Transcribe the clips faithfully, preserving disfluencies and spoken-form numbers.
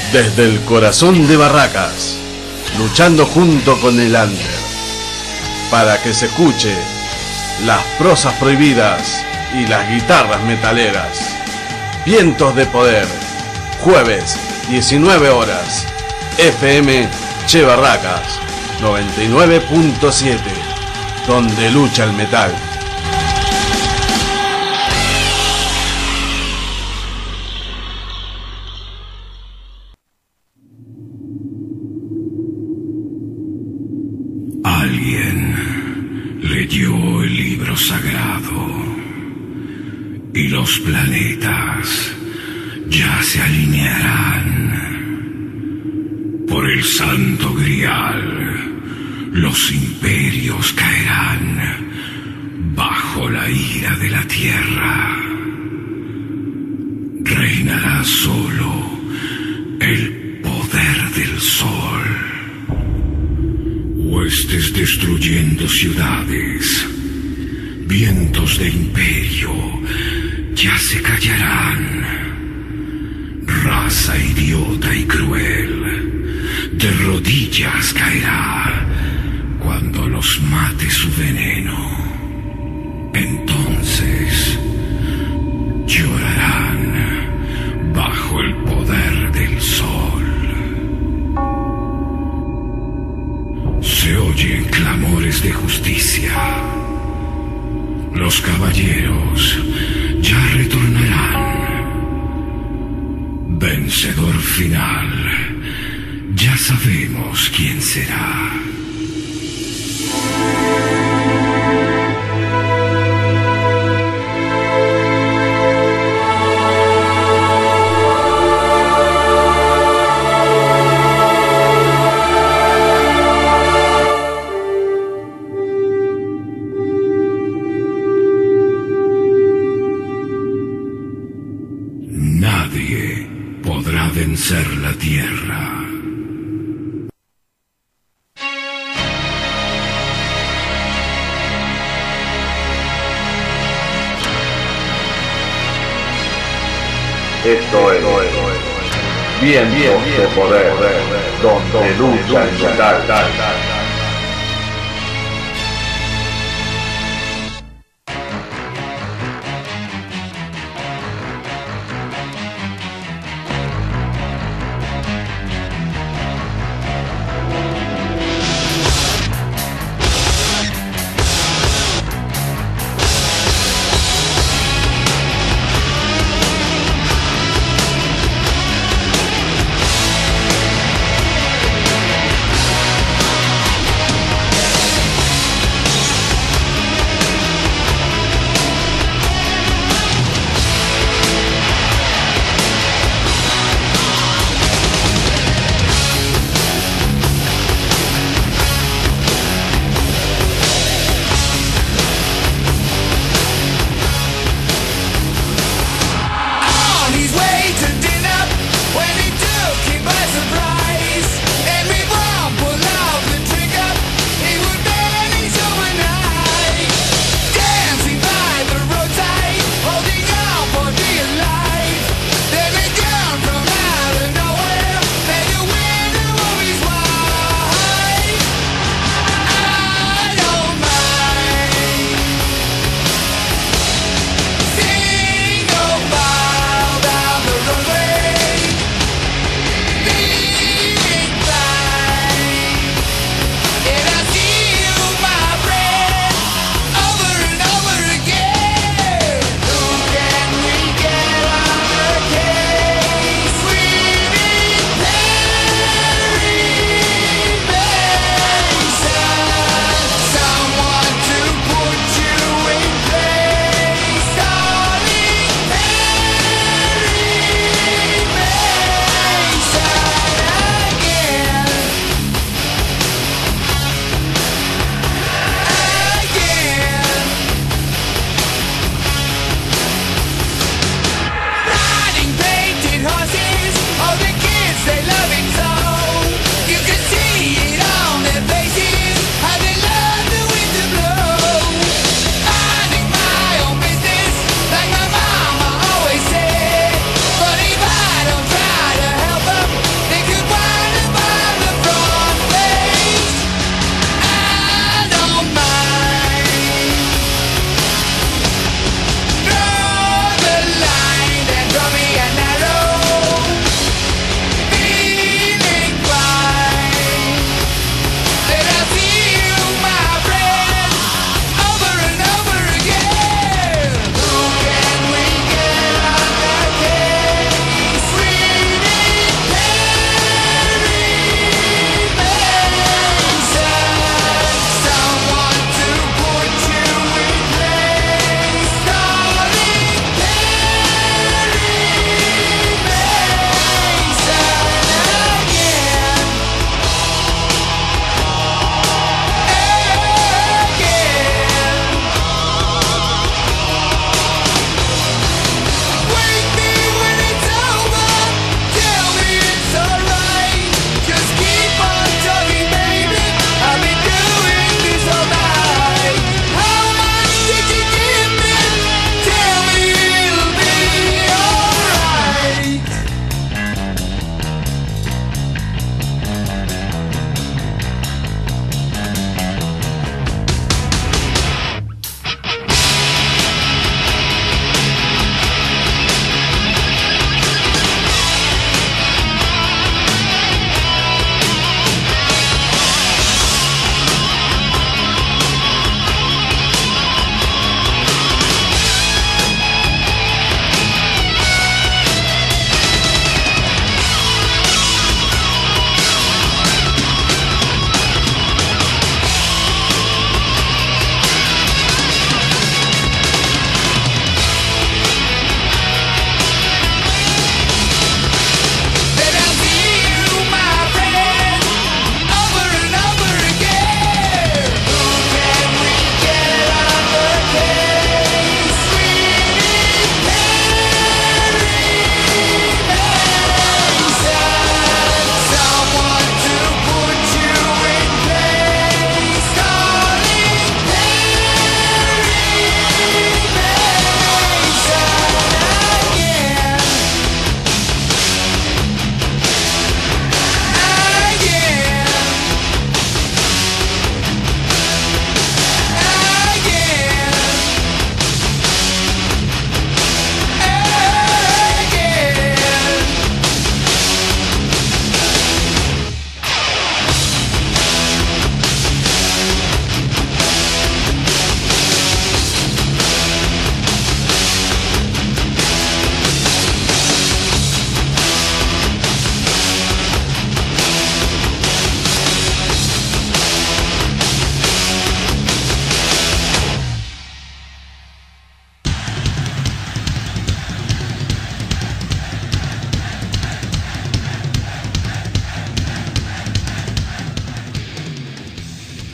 Desde el corazón de Barracas, luchando junto con el under, para que se escuche las prosas prohibidas y las guitarras metaleras. Vientos de Poder, jueves, diecinueve horas, F M Che Barracas, noventa y nueve punto siete, donde lucha el metal. Alguien leyó el libro sagrado y los planetas ya se alinearán. Por el santo grial, los imperios caerán bajo la ira de la tierra. Reinará solo el poder del sol. Huestes destruyendo ciudades, vientos de imperio ya se callarán. Raza idiota y cruel de rodillas caerá cuando los mate su veneno. Entonces llorarán bajo el poder del sol. Se oyen clamores de justicia. Los caballeros ya retornarán. Vencedor final, ya sabemos quién será. Nadie podrá vencer la tierra. Esto es Vientos de Poder, donde lucha el metal.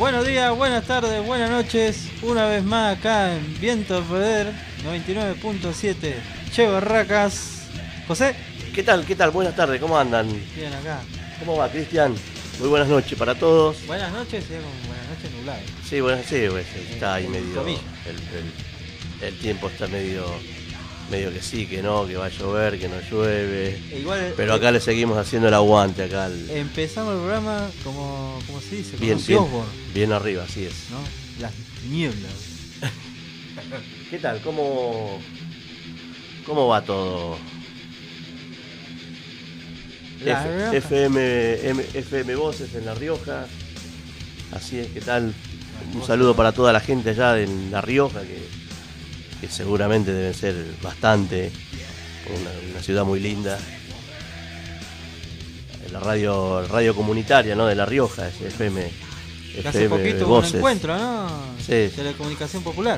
Buenos días, buenas tardes, buenas noches. Una vez más acá en Viento del Poder noventa y nueve punto siete. Che Barracas. José. ¿Qué tal? ¿Qué tal? Buenas tardes, ¿cómo andan? Bien acá. ¿Cómo va, Cristian? Muy buenas noches para todos. Buenas noches, sí, como buenas noches nublado. Sí, buenas sí, pues, está ahí Eh, medio. El, el, el tiempo está medio. Medio que sí, que no, que va a llover, que no llueve. E igual, pero acá eh, le seguimos haciendo el aguante acá. Al... Empezamos el programa como, como se dice, bien, como bien, Osborne, bien arriba, así es. ¿no? Las tinieblas. ¿Qué tal? ¿Cómo, cómo va todo? F, F M, M, F M Voces en La Rioja. Así es, ¿qué tal? Un saludo para toda la gente allá en La Rioja, que, que seguramente deben ser bastante, una, una ciudad muy linda. La radio radio comunitaria, ¿no? De La Rioja, es F M, que hace F M poquito Voces. Un encuentro, ¿no? Sí. Telecomunicación Popular.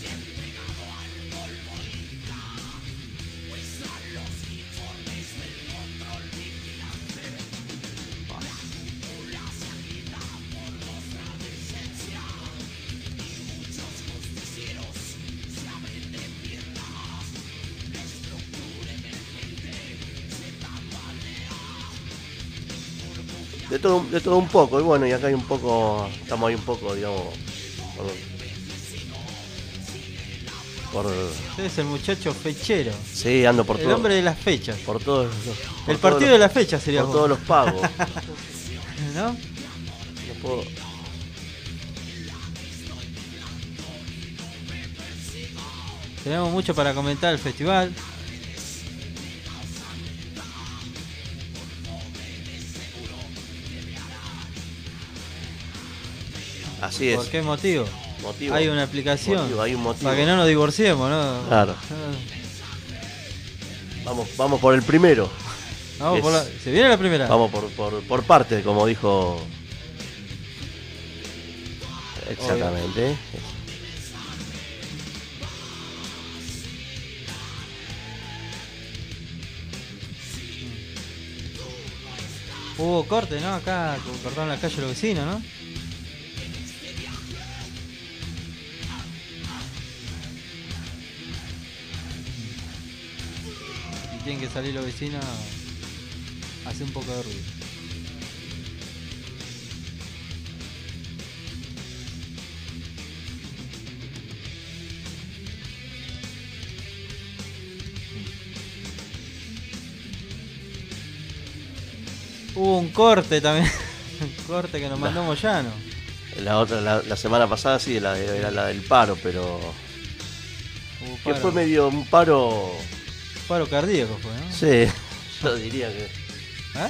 De todo, de todo un poco, y bueno, y acá hay un poco, estamos ahí un poco, digamos, por... por Usted es el muchacho fechero. Sí, ando por todo. El hombre de las fechas. Por todos los, por el partido los, de las fechas sería por vos. todos los pagos. ¿No? No puedo... Tenemos mucho para comentar el festival. Así es. ¿Por qué motivo? Motivo. Hay una aplicación. Motivo, hay un motivo. Para que no nos divorciemos, ¿no? Claro. Vamos, vamos por el primero. Vamos por la... ¿Se viene la primera? Vamos por, por, por parte, como dijo. Exactamente. Obvio. Hubo corte, ¿no? Acá cortaron la calle los vecinos, ¿no? Y tienen que salir los vecinos, hace un poco de ruido. Hubo un corte también, un corte que nos mandó la, Moyano. La otra, la, la semana pasada sí, la, era la del paro, pero que fue medio un paro, paro cardíaco fue, ¿no? Sí, yo diría que. ¿Eh?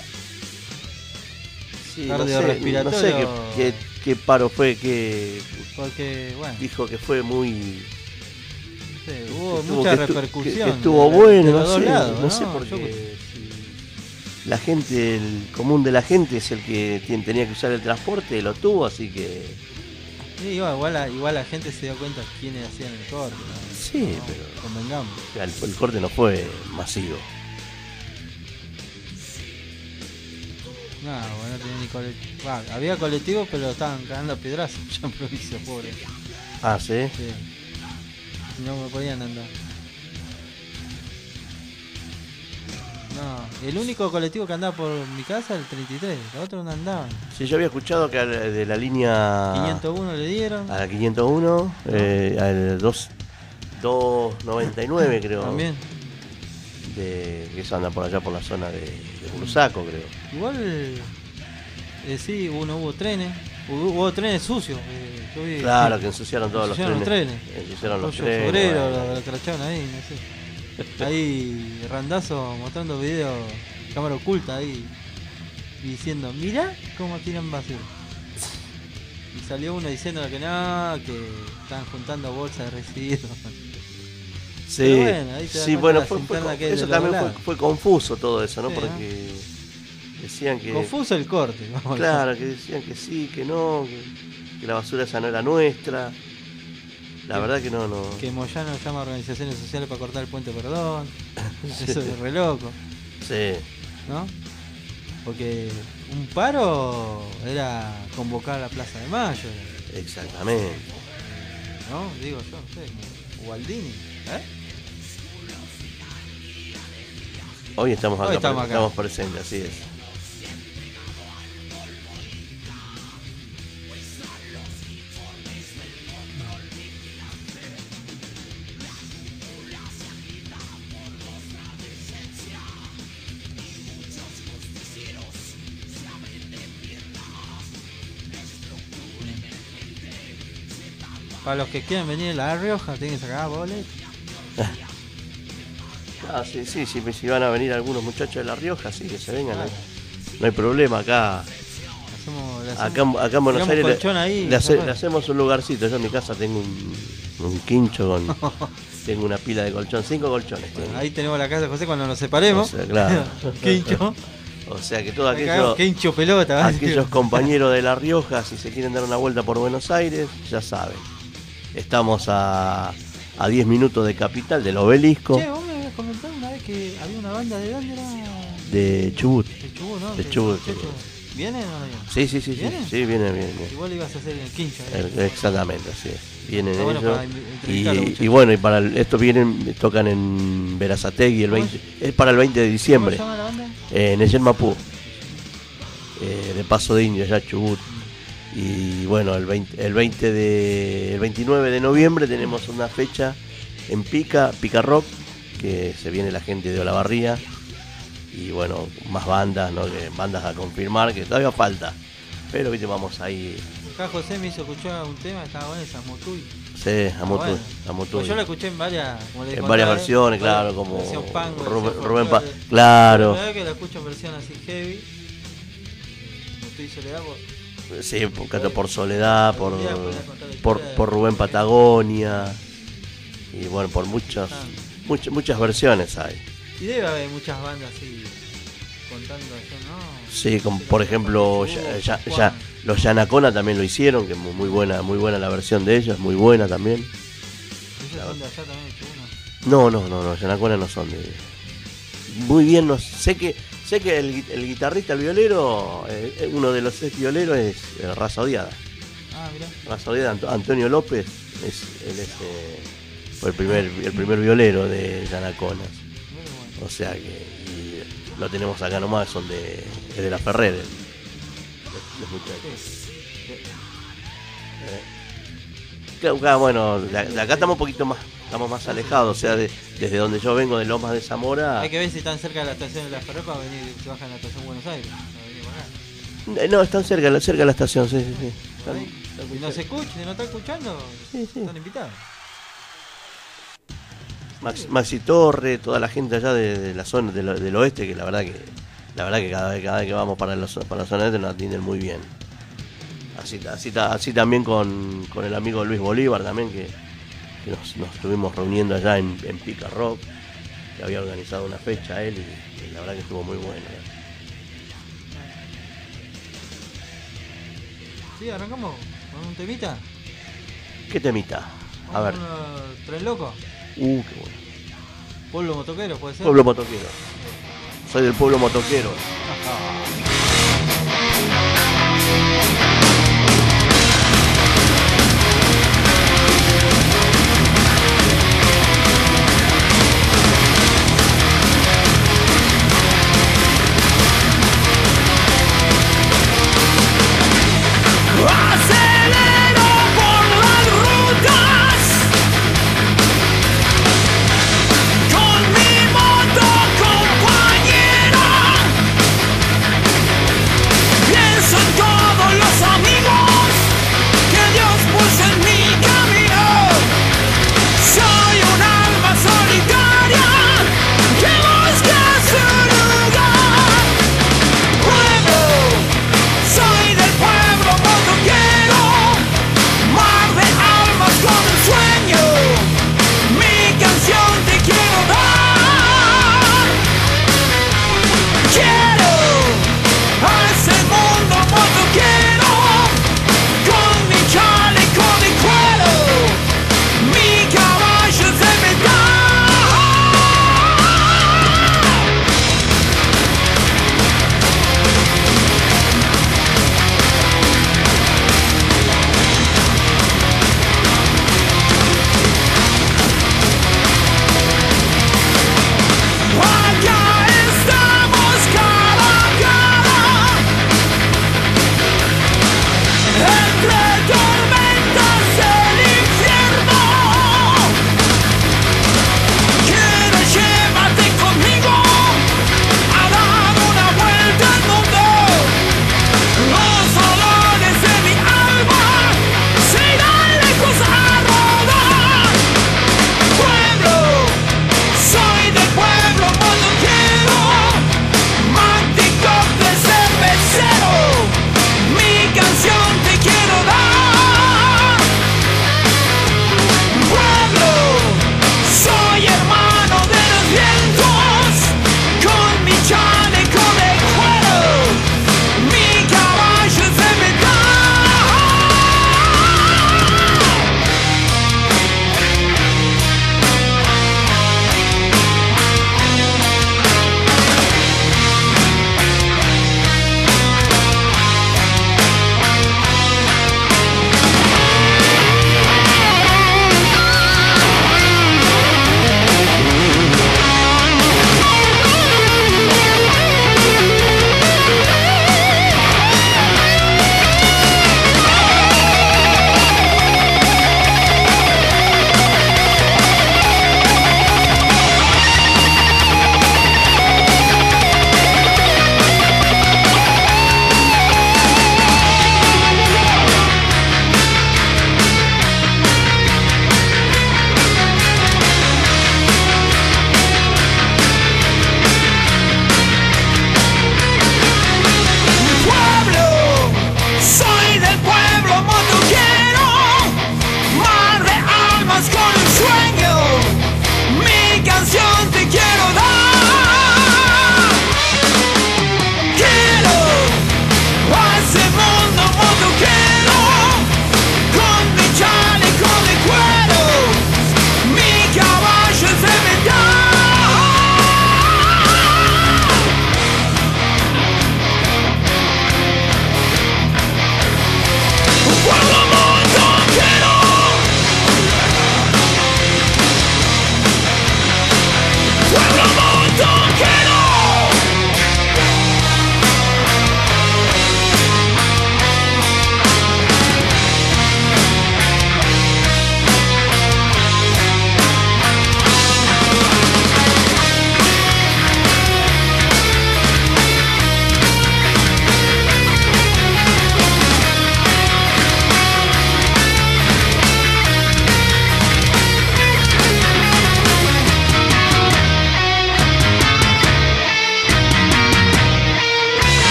Sí, no sé, no sé qué, qué, qué paro fue, que porque bueno, dijo que fue muy. Sí, hubo mucha que repercusión. Que, que estuvo de, bueno, de no sé, lados, no ¿no? sé por qué. La gente, el común de la gente es el que tenía que usar el transporte, lo tuvo, así que... Sí, igual, igual, la, igual la gente se dio cuenta quiénes hacían el corte, ¿no? Sí, no, pero... Convengamos. El, el corte no fue masivo. No, bueno, no tenía ni colectivo. Ah, había colectivos, pero estaban cagando a piedrazos ya en provincia, pobre. Ah, ¿sí? Sí. No me podían andar. No, el único colectivo que andaba por mi casa el treinta y tres, los otros no andaban. Sí, yo había escuchado que de la línea quinientos uno le dieron. A la quinientos uno, ¿no? eh, al doscientos noventa y nueve creo. También. De, que eso anda por allá por la zona de, de Bursaco, creo. Igual, eh, sí, uno hubo trenes, hubo, hubo trenes sucios. Eh, yo vi, claro, que ensuciaron todos ensuciaron los trenes. trenes. Ensuciaron los Rollo trenes. Obrero, bueno. lo, lo tracharon ahí, no sé. Ahí Randazo mostrando videos, cámara oculta ahí, y diciendo, mirá cómo tiran basura. Y salió uno diciendo que no, que están juntando bolsas de residuos. Sí, bueno, ahí te das sí, bueno, fue, fue, que eso también fue, fue confuso todo eso, ¿no? Sí, porque ¿no? decían que... Confuso el corte. Vamos claro, que decían que sí, que no, que, que la basura esa no era nuestra. La verdad que no, no. Que Moyano llama a organizaciones sociales para cortar el puente Perdón. Eso es re loco. Sí. ¿No? Porque un paro era convocar a la Plaza de Mayo. Exactamente. ¿No? Digo yo, no sé, como Ubaldini. ¿Eh? Hoy estamos acá, Hoy estamos pre- acá. estamos presentes, así es. Para los que quieran venir a La Rioja, tienen que sacar boletos. Ah, sí, sí, sí, si van a venir algunos muchachos de La Rioja, sí, que se vengan. No hay, no hay problema, acá Hacemos, le hacemos- acá, en- acá en Buenos tiramos Aires le, colchón ahí, le hace- capaz. le hacemos un lugarcito. Yo en mi casa tengo un, un quincho con... tengo una pila de colchón, cinco colchones tengo. Bueno, ahí tenemos la casa de José cuando nos separemos. O sea, claro. Quincho. O sea que todos Ahí cagamos, aquellos, Quincho pelota. ¿vale? aquellos compañeros de La Rioja, si se quieren dar una vuelta por Buenos Aires, ya saben. Estamos a, a diez minutos de Capital, del Obelisco, Che, vos me habías comentado una vez que había una banda de dónde era. de Chubut. De Chubut, ¿no? De Que- Chubut, que- Chubut. ¿Vienen o no vienen? Sí, sí, sí, sí, ¿Vienen? sí, viene, viene, viene. Igual ibas a hacer en el Quincho. ¿eh? Eh, Exactamente, así es. Vienen Está bueno ellos. para entrevistar a los Y, muchachos. y bueno, y para el- estos vienen, tocan en Verazategui el ¿Cómo veinte, es para el veinte de diciembre, ¿Cómo se llama la banda? eh, en el Mapú, eh, de Paso de Indio, ya Chubut. Y bueno, el veinte, el veinte de, el veintinueve de noviembre tenemos una fecha en Pica, Pica Rock, que se viene la gente de Olavarría. Y bueno, más bandas, ¿no? Que bandas a confirmar, que todavía falta. Pero viste, vamos ahí. Acá José me hizo escuchar un tema, estaba bueno, esa Motuy. Sí, a Motuy, Bueno. a Motuy. Pues yo lo escuché en varias, como le En contaba, varias ¿eh? versiones, Varias- claro, como versión punk, Rubén, versión Rubén Pa- folclore. claro. La verdad que la escucho en versión así heavy. Motuy Soledad, por- Sí, por, canto por Soledad, por, Algún día podría contar la por, historia de- por Rubén Patagonia. Y bueno, por muchas, Ah. muchas, muchas versiones hay. Y debe haber muchas bandas así contando eso, ¿no? Sí, como Sí, por como ejemplo, Chubut, ya, ya- Juan. ya- los Yanacona también lo hicieron, que muy, muy buena, muy buena la versión de ellos, muy buena también. ¿Ellos son de allá también, de Chubut, No, no? no, no, no, Yanacona no son de. Muy bien, no sé que sé que el, gui- el guitarrista, el violero, eh, uno de los ex violeros es eh, Raza Odiada. Ah, mirá. Raza Odiada, Ant- Antonio López, es, él es, eh, fue el primer, el primer violero de Yanaconas. Muy bueno. O sea que y lo tenemos acá nomás, son de, es de la Ferrer, los, los muchachos. Sí. Claro, claro, bueno, de, de acá estamos un poquito más, estamos más alejados, o sea, de- desde donde yo vengo, de Lomas de Zamora. Hay que ver si están cerca de la estación de la Ferrer para venir, se bajan a la estación Buenos Aires. Para venir para acá. Eh, No, están cerca, cerca de la estación, sí, sí, sí. Están- Ahí. están muy Si no se cerca. escucha, si no está escuchando, Sí, sí. están invitados. Max- Maxi Torre, toda la gente allá de, de la zona del, del oeste, que la verdad que la verdad que cada vez, cada vez que vamos para, los, para la zona este nos atienden muy bien. Así, así, ta- así también con, con el amigo Luis Bolívar también, que, que nos, nos estuvimos reuniendo allá en, en Pica Rock, que había organizado una fecha él y, y la verdad que estuvo muy bueno. Sí, arrancamos con un temita. ¿Qué temita? A ver. Vamos con unos Tren Loco. Uh, qué bueno. Pueblo motoquero, puede ser. Pueblo motoquero. Soy del pueblo motoquero. Acelero por las rutas con mi moto compañera.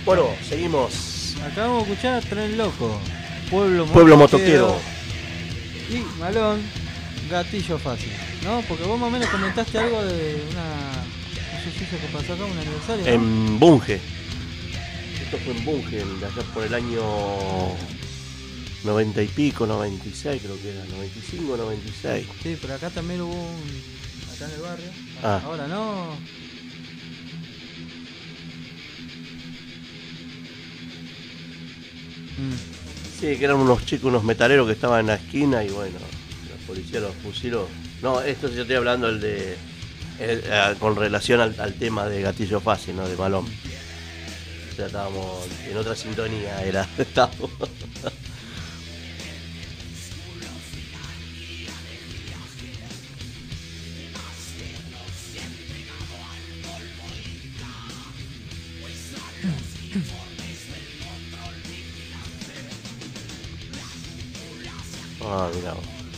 Bueno, seguimos. Acabamos de escuchar Tren Loco, Pueblo, Pueblo Motoquero y Malón, Gatillo Fácil, ¿no? Porque vos más o menos comentaste algo de una, un suceso que pasó acá, un aniversario, ¿no? En Bunge. Esto fue en Bunge, de allá por el año noventa y pico, noventa y seis creo que era, noventa y cinco, noventa y seis. Sí, pero acá también hubo un... acá en el barrio. Ah. Ahora no. Mm. Sí, que eran unos chicos, unos metaleros que estaban en la esquina y bueno, la policía los fusiló. No, esto yo estoy hablando el de el, eh, con relación al, al tema de Gatillo Fácil, ¿no? De Malón. O sea, estábamos en otra sintonía, era. Estábamos. Ah, mirá.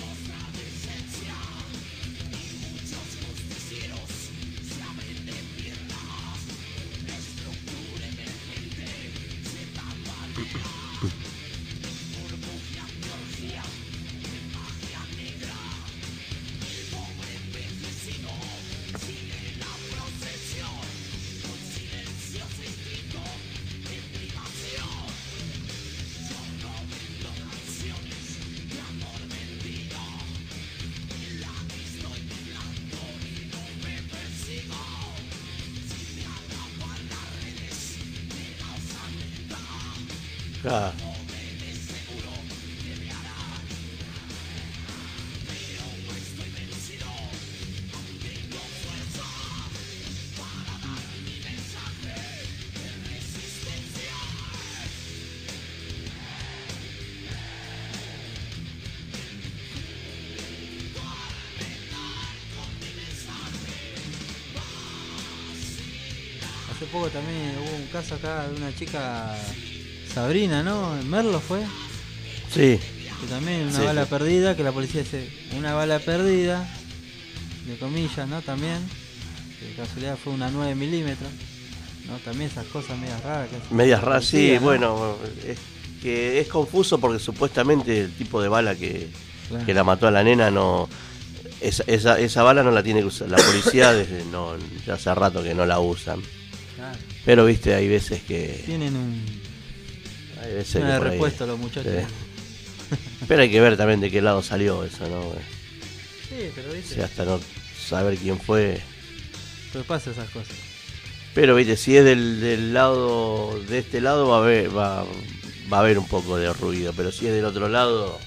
Ah. Hace poco también hubo un caso acá de una chica, Sabrina, ¿no? En Merlo fue. Sí. Que también una Sí, bala sí. perdida, que la policía dice, una bala perdida, de comillas, ¿no? También, que de casualidad fue una nueve milímetros, ¿no? También esas cosas medias raras. Que Medias la raras, sí, policía, ¿no? bueno, es que es confuso porque supuestamente el tipo de bala que, Claro. que la mató a la nena no... Esa, esa, esa bala no la tiene que usar la policía desde no, ya hace rato que no la usan. Claro. Pero viste, hay veces que... Tienen un... Hay veces una de que por ahí- repuesto los muchachos. Sí. Pero hay que ver también de qué lado salió eso, ¿no? Sí, pero O viste, sea, hasta no saber quién fue. pero pasa esas cosas. Pero viste, si es del, del lado, de este lado va a haber, va, va a haber un poco de ruido, pero si es del otro lado,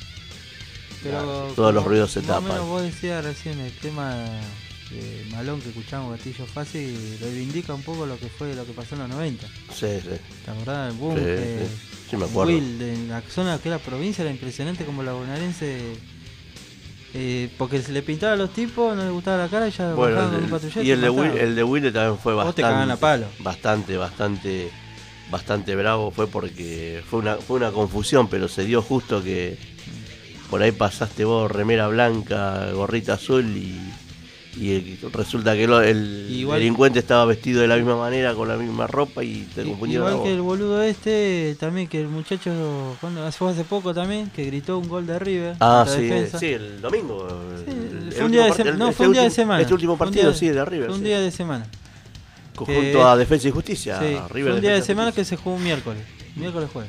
Pero Ah, todos los como ruidos se más o tapan. menos vos decías recién el tema de Malón que escuchamos, Gatillo Fácil, reivindica un poco lo que fue, lo que pasó en los noventa. sí, sí. ¿Te acordás? El boom, Sí, que sí. Sí, me acuerdo. Will, de la zona que era provincia, era impresionante como la bonaerense, eh, porque se le pintaba a los tipos, no les gustaba la cara y ya Bueno, bajaban con el un de- patrullero y el de, mataban. Will, el de Wilde también fue Vos te cagaban a bastante, palo. bastante, bastante, bastante bravo, fue porque fue una, fue una confusión, pero se dio justo que por ahí pasaste vos remera blanca, gorrita azul y, y el- resulta que lo- el Igual- delincuente estaba vestido de la misma manera, con la misma ropa y te I- confundieron a Igual vos. que el boludo este, también que el muchacho, cuando fue hace poco también, que gritó un gol de River. Ah, contra sí, Defensa. sí, el domingo. Sí, el- fue el un día de último semana. part- No, este fue un día de último- semana. Este último Fue un partido, día- sí, de River. Fue un sí. día de semana. Junto que- a Defensa y Justicia. Sí, River fue un día de Defensa y semana Justicia. que se jugó un miércoles. Miércoles jueves.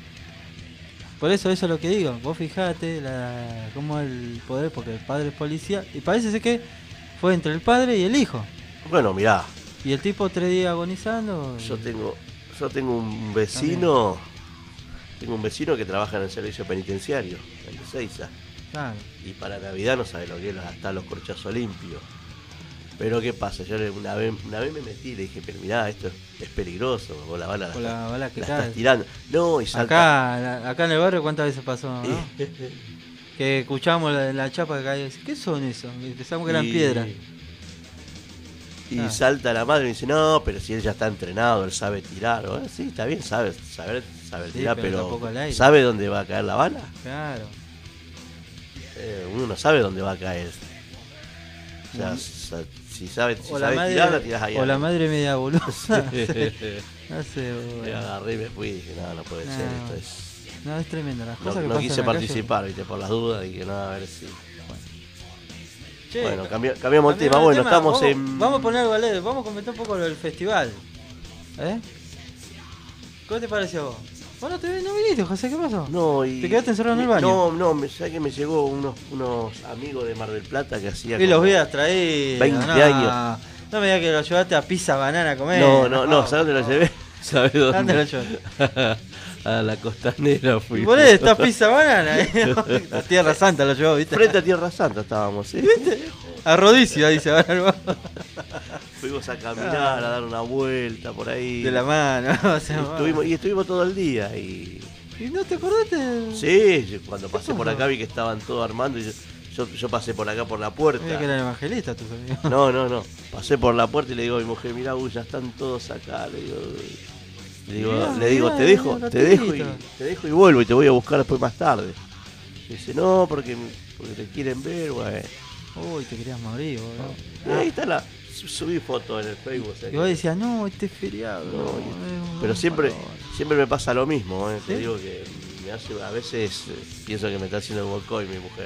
Por eso, eso es lo que digo. Vos fijate la, cómo el poder, porque el padre es policía. Y parece ser que fue entre el padre y el hijo. Bueno, mirá, Y el tipo tres días agonizando. yo tengo, yo tengo un vecino, tengo un vecino que trabaja en el servicio penitenciario, en Ezeiza, Claro. y para Navidad no sabe lo que es hasta los corchazos limpios. Pero qué pasa, yo le- una vez, una vez me metí y le dije, pero mirá, esto es, es peligroso, vos la bala, Con la bala que la cae. estás tirando. No, y salta. Acá, acá en el barrio, ¿cuántas veces pasó? ¿no? Y- Que escuchamos la, la chapa que caía. ¿Qué son esos? Y pensamos que eran y- piedras. Y Ah. salta la madre y dice, no, pero si él ya está entrenado, él sabe tirar. Bueno, sí, está bien, sabe, saber, saber Sí, tirar, pero pero, tampoco al aire. ¿sabe dónde va a caer la bala? Claro. Eh, uno no sabe dónde va a caer. O sea, Mm. sa- si sabes, si O la sabes madre, tirar, la tirás ahí. o la adentro. madre media boluda. Sí. No sé, Me bueno. agarré y me fui y dije, no, no puede No. ser, esto es... No, es tremendo las No, cosas que no pasan quise en la calle. participar, viste, por las dudas, y que no, a ver si... Che, Bueno, cambi- cambiamos el tema. cambiamos Bueno, tema. estamos vamos, en... Vamos a poner algo alegre, vamos a comentar un poco lo del festival. ¿Eh? ¿Cómo te pareció a vos? Vos no, te, no viniste, José, ¿qué pasó? No, y... ¿Te quedaste encerrado en el baño? No, no, me, ¿sabes que me llegó unos, unos amigos de Mar del Plata que hacía Y los como vías traídos. veinte no, años. No me digas que lo llevaste a Pizza Banana a comer. No, no, no, ¿sabes dónde lo llevé? ¿Sabes dónde? ¿Dónde lo llevaste? A la costanera fui. Y por ahí está Pizza Banana. ¿eh? La Tierra Santa lo llevó, ¿viste? Frente a Tierra Santa estábamos, ¿sí? A Rodicio, dice ahora. Fuimos a caminar, a dar una vuelta por ahí. De la mano. O Y sea, estuvimos, y estuvimos todo el día y... ¿Y no te acordaste? Sí, yo cuando pasé por acá vi que estaban todos armando y yo, yo, yo pasé por acá por la puerta. Mira que eran evangelistas tus amigos. No, no, no. Pasé por la puerta y le digo a mi mujer, mirá, uy, ya están todos acá. Le digo, le digo, Mirá, le digo mirá, te dejo, mirá, te dejo y gatito. te dejo y vuelvo y te voy a buscar después más tarde. Y dice, no, porque, porque te quieren ver, güey. Uy, te querías morir, boludo. Y ahí está la. Subí foto en el Facebook. o sea Y que- vos decías, no, este es feriado. No, no, y- es un pero siempre, valor. siempre me pasa lo mismo, ¿eh? Te ¿Sí? digo que me hace, a veces eh, pienso que me está haciendo el boicot mi mujer.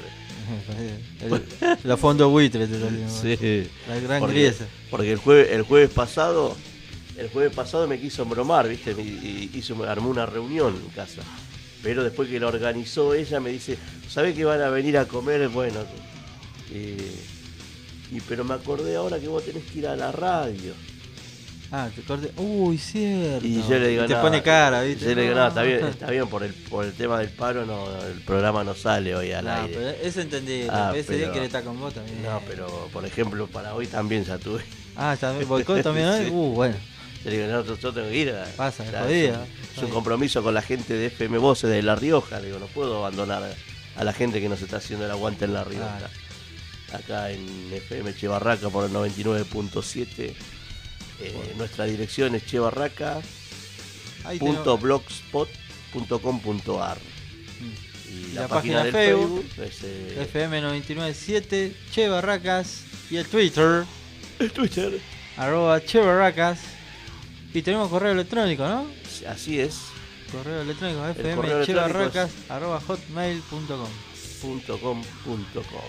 El- la fondo buitre te salió. Sí. La gran Porque, griesa. porque el jueves, el jueves pasado, el jueves pasado me quiso bromar, ¿viste? Me- y hizo, armó una reunión en casa. Pero después que la organizó ella me dice, ¿sabés que van a venir a comer? Bueno, eh, y pero me acordé ahora que vos tenés que ir a la radio. Ah, te corté. Uy, cierto. Y yo le digo, Y te "No". pone cara, ¿viste? Yo le digo, No. no, está bien, está bien por el, por el tema del paro, no, el programa no sale hoy al No, aire. pero eso entendí. Ah, ese pero- día quiere estar con vos también. No, pero por ejemplo, para hoy también ya tuve. Ah, también. ¿Boicot también hoy? Sí. Uh, bueno. Yo le digo, no, yo tengo que ir. a- Pasa, ya, jodida. es, un, es un compromiso con la gente de F M Voces de La Rioja. Le digo, no puedo abandonar a, a la gente que nos está haciendo el aguante en La Rioja. Claro. Acá en F M Chebarraca por el noventa y nueve punto siete. Eh, nuestra dirección es chebarraca Ahí punto tenemos- blogspot punto com punto ar. Y la, La página, página del de Facebook, Facebook, es eh, F M noventa y nueve punto siete, Che Barracas. Y el Twitter, el Twitter. arroba Che Barracas. Y tenemos correo electrónico, ¿no? Así es. Correo electrónico correo F M electrónico Che Barracas, arroba hotmail punto com. punto com punto com.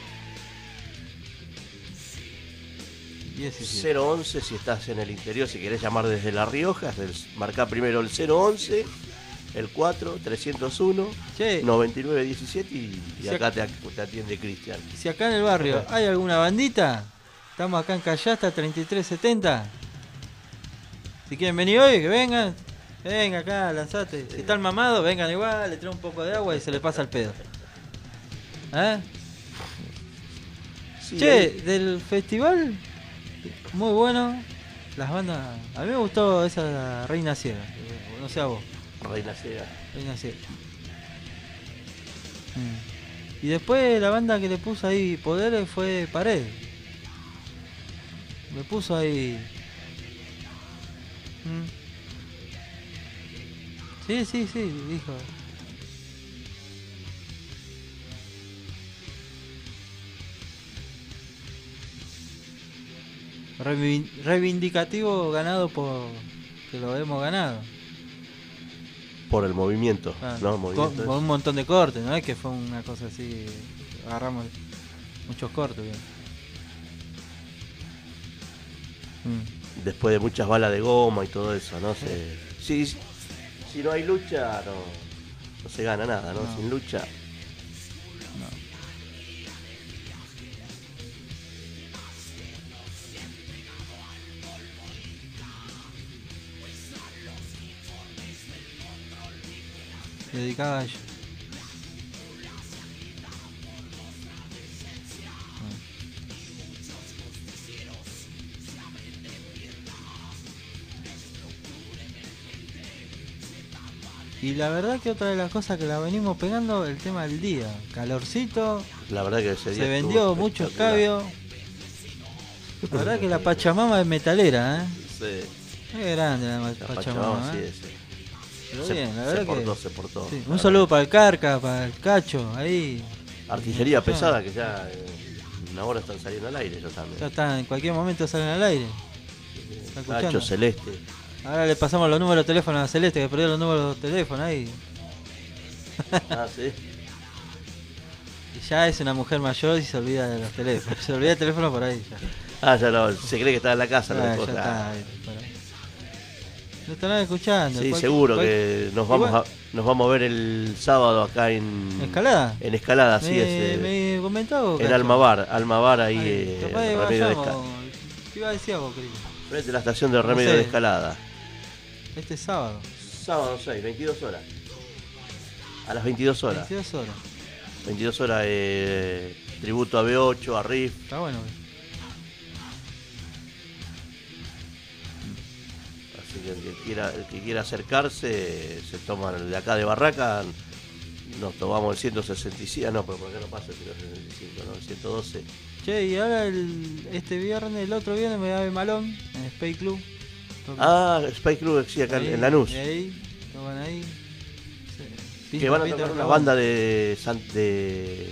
diecisiete. cero once si estás en el interior, si querés llamar desde La Rioja, marcá primero el cero once, el cuatro, trescientos uno, Che, noventa y nueve diecisiete y, y Si acá te, te atiende Cristian. si acá en el barrio hay alguna bandita, estamos acá en Callasta treinta y tres setenta. Si quieren venir hoy, que vengan. Venga acá, lanzate. Si están mamados, vengan igual, le traen un poco de agua y se le pasa el pedo. ¿Eh? Sí, Che, ahí- del festival, muy bueno. Las bandas. A mí me gustó esa Reina Ciega. No sé a vos, Reina Ciega. Reina Ciega. Mm. Y después la banda que le puso ahí poder fue Pared. Me puso ahí. Mm. Sí, sí, sí, dijo. Reivin- Reivindicativo ganado por que lo hemos ganado. Por el movimiento, Ah, ¿no? con, Movimiento con es- un montón de cortes, no es que fue una cosa así, agarramos muchos cortes. bien. Mm. Después de muchas balas de goma y todo eso, ¿no? Se, sí, sí, si no hay lucha, no, no se gana nada, ¿no? No. Sin lucha. No. Dedicada a ello. Y la verdad que otra de las cosas que la venimos pegando, el tema del día. Calorcito, La verdad que ese día se estuvo vendió mucho espectacular. escabio. La verdad que la Pachamama es metalera, ¿eh? Sí, Es grande la la Pachamama, Pachamama, ¿eh? sí, sí. Pero Se, bien, la se verdad portó, que... se portó. sí. La Un saludo para el Carca, para el Cacho, ahí. Artillería Sí. pesada que ya eh, ahora están saliendo al aire ellos Ya también. están, en cualquier momento salen al aire. Está escuchando. Nacho, Celeste. Ahora le pasamos los números de teléfono a Celeste, que perdió los números de teléfono ahí. Ah, sí. Y ya es una mujer mayor y se olvida de los teléfonos. Se olvida el teléfono por ahí ya. Ah, ya no, se cree que está en la casa. Ah, no ya cosa. está. ahí, por ahí. Lo estarán escuchando. Sí, Cualquier- seguro cual- que nos vamos, Igual- a, nos vamos a ver el sábado acá en... ¿Escalada? En Escalada, sí, me, es, eh, me comentó. en Cacho. Almabar, Almabar ahí, Ay, eh, capaz de Remedio de vayamos. Escalada. ¿Qué iba a decir vos, querido? Frente a la estación de No Remedio sé. de Escalada. Este sábado. Sábado seis, veintidós horas. A las veintidós horas. veintidós horas. veintidós horas, eh, tributo a B ocho, a Riff. Está bueno. Así que el que quiera, el que quiera acercarse, se toma el de acá de Barraca. Nos tomamos el ciento sesenta y cinco. Ah, no, pero por acá no pasa el ciento sesenta y cinco, ¿no? El ciento doce. Che, y ahora el, este viernes, el otro viernes me voy a ver Malón en Space Club. Tocan Ah, Spike Club, sí, acá ahí, en Lanús. y ahí, tocan ahí. Sí. Que Pinta, van a pinta tocar con una la banda de, San- de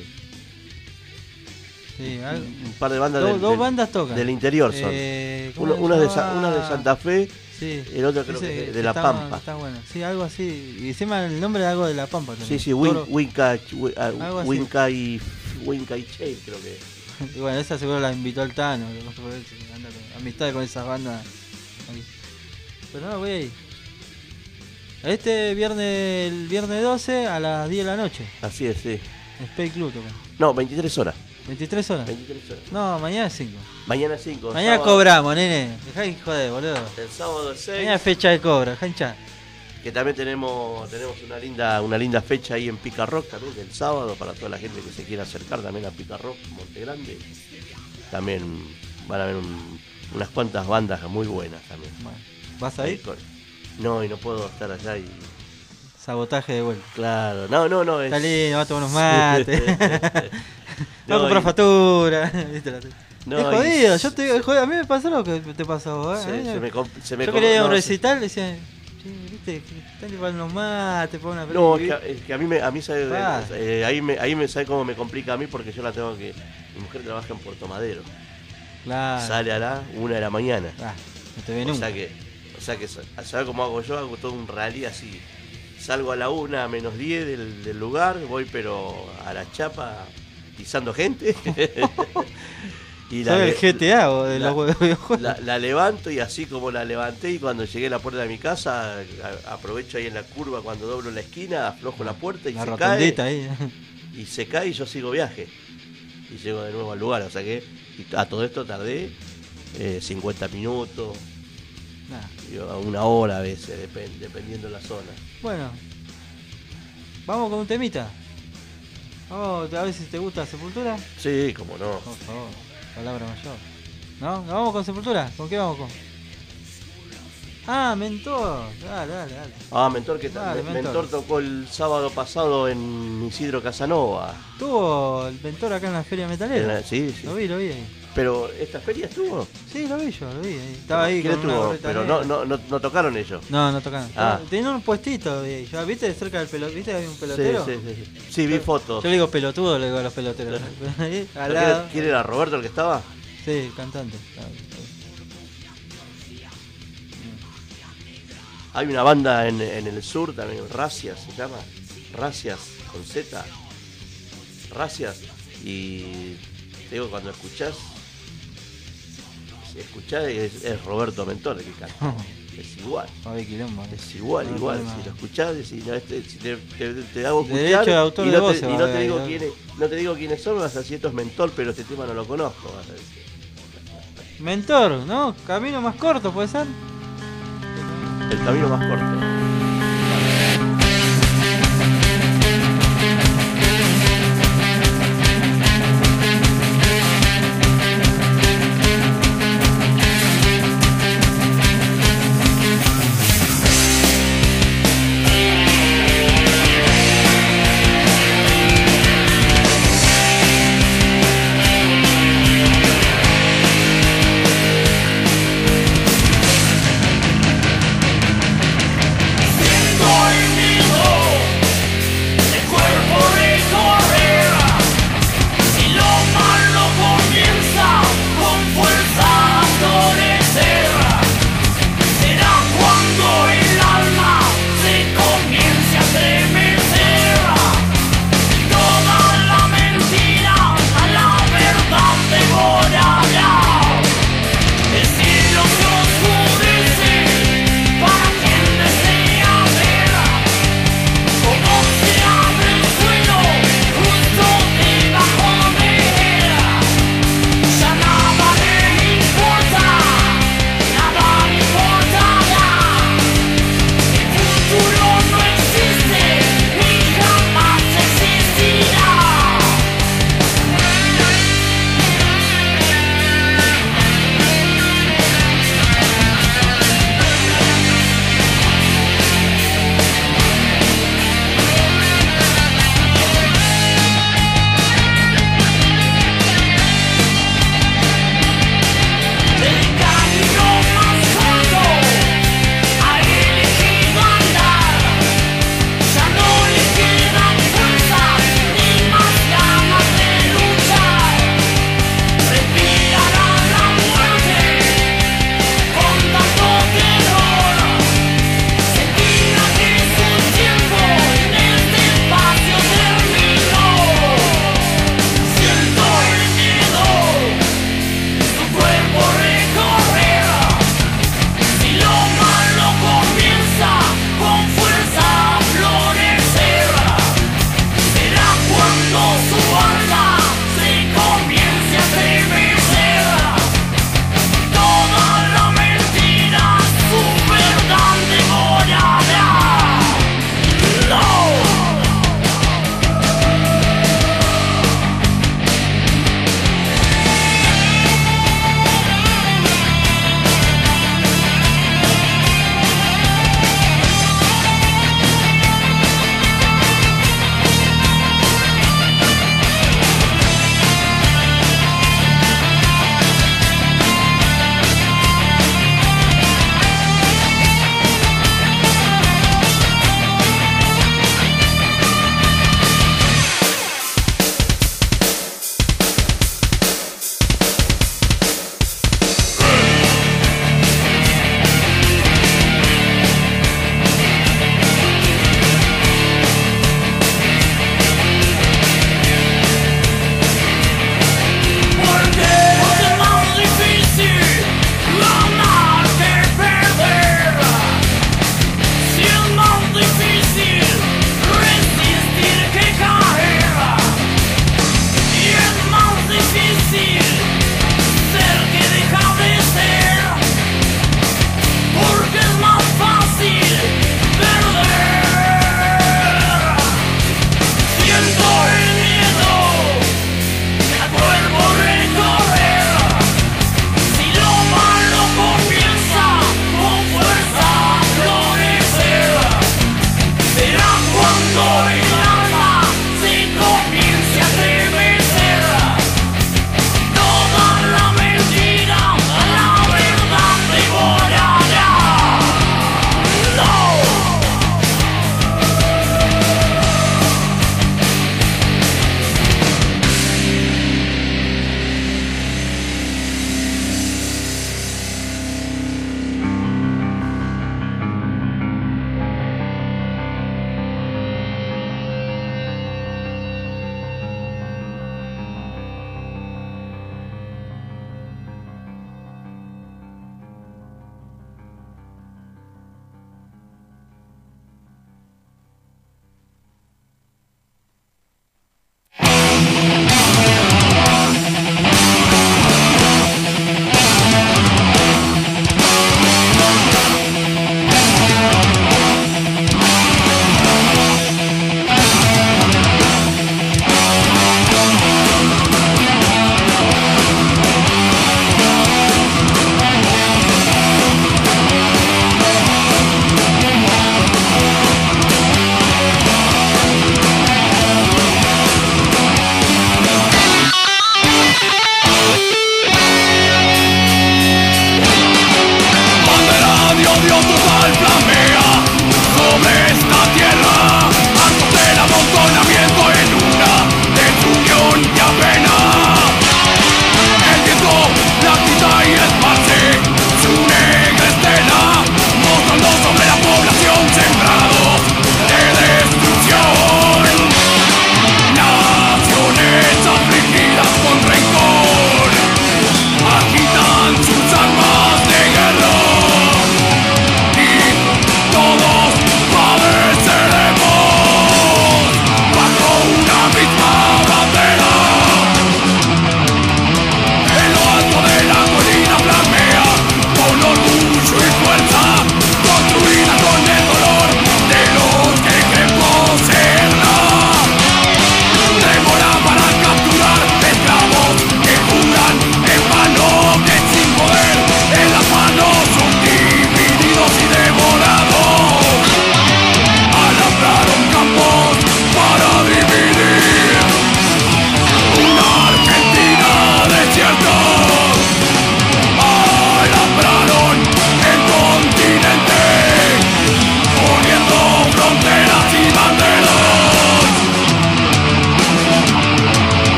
Sí, al- un par de bandas dos, del, dos del- bandas tocan. del interior son. Eh, ¿cómo Uno, se una, de llama? Sa- una de Santa Fe, Sí. el otro creo Ese que de, de La está- Pampa. Está bueno. Sí, algo así. Y encima el nombre de algo de La Pampa también. Sí, sí, Win, Toro. Winca, Wi- ah, Algo así. Winca y Winca y Chain, creo que. Y bueno, esa seguro la invitó el Tano. no sé por qué, si anda con- amistad con esas bandas. Ahí. Pero no, voy ahí. Este viernes, el viernes doce a las diez de la noche. Así es, sí. Space Club tocan. No, veintitrés horas. veintitrés horas. veintitrés horas. No, mañana es cinco. Mañana cinco. Mañana sábado- cobramos, nene. Dejá de joder, boludo. El sábado seis. Mañana es fecha de cobro, dejá hinchar. Que también tenemos tenemos una linda una linda fecha ahí en Pica Rock también el sábado para toda la gente que se quiera acercar también a Pica Rock, Monte Grande. También van a haber un- unas cuantas bandas muy buenas también. Bueno, ¿vas a ir? Ahí con- No, y no puedo estar allá y Sabotaje de vuelta. claro, no, no, no es Está lindo, va a tomar unos mates. Va a No, comprar y- factura. ¿Viste la- No, es y- jodido, yo te, joder, a mí me pasó lo que te pasó a vos. ¿eh? se, A mí se me, com- se me yo com- quería ir a un no, se- recital, decían, che, viste, que están que van unos mates, para una No, es película. que, es que a mí me, a mí sabe, Ah. eh, ahí me, ahí me sabe cómo me complica a mí porque yo la tengo que, mi mujer trabaja en Puerto Madero, Claro. sale a la una de la mañana, Ah, no te ve o nunca. sea que, o sea que, ¿sabes cómo hago yo? Hago todo un rally así, salgo a la una a menos diez del, del lugar, voy pero a la chapa pisando gente y Soy el le- G T A o de la- los videojuegos. La, la levanto y así como la levanté y cuando llegué a la puerta de mi casa, a- aprovecho ahí en la curva cuando doblo la esquina, aflojo la puerta y La se rotondita cae. ahí. Y se cae y yo sigo viaje. Y llego de nuevo al lugar, o sea que y a todo esto tardé eh, cincuenta minutos, Nah. y a una hora a veces, depend- dependiendo de la zona. Bueno, vamos con un temita. Vamos a ver si te gusta Sepultura. Sí, como no. Por favor, palabra mayor. ¿No? ¿No vamos con Sepultura? ¿Con qué vamos con? Ah, Mentor. Dale, dale, dale. Ah, Mentor, ¿qué tal? Dale, Men- Mentor. Mentor tocó el sábado pasado en Isidro Casanova. Tuvo el Mentor acá en la Feria En Metalera. la- sí, sí. Lo vi, lo vi ahí. Pero, ¿esta feria estuvo? Sí, lo vi yo, lo vi ahí. Estaba ahí ¿Quién con una estuvo? gorrita Pero negra. no, no, no, no tocaron ellos. No, no tocaron. Ah. Tenía un puestito, vi ahí. Yo, ¿viste? Cerca del pelotero. ¿Viste que había un Sí, pelotero? sí, sí, sí. Sí, vi fotos. Yo le digo pelotudo, le digo a los peloteros. Ahí, al ¿Quién lado. era- ¿Quién era Roberto el que estaba? Sí, el cantante. Hay una banda en, en el sur también, Racias se llama. Racias con Z. Racias. Y te digo, cuando escuchás, si escuchás es, es Roberto Mentor el que canta. Es igual. Fabi Quilombo. Es igual, No, igual. no, no. Si lo escuchás, decís, no, este, si te, te, te hago escuchar Derecho de autor y de no, voz te, se y va no a te ver, digo ¿no? quiénes, no te digo quiénes son, vas a decir esto es Mentor, pero este tema no lo conozco. Vas a decir. Mentor, ¿no? Camino más corto, ¿puede ser? El camino más corto. Mentor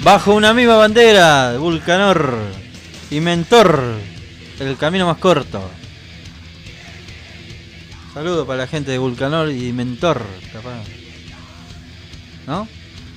Bajo una misma bandera, Vulcanor y Mentor, el camino más corto. Saludo para la gente de Vulcanor y Mentor, capaz. ¿No?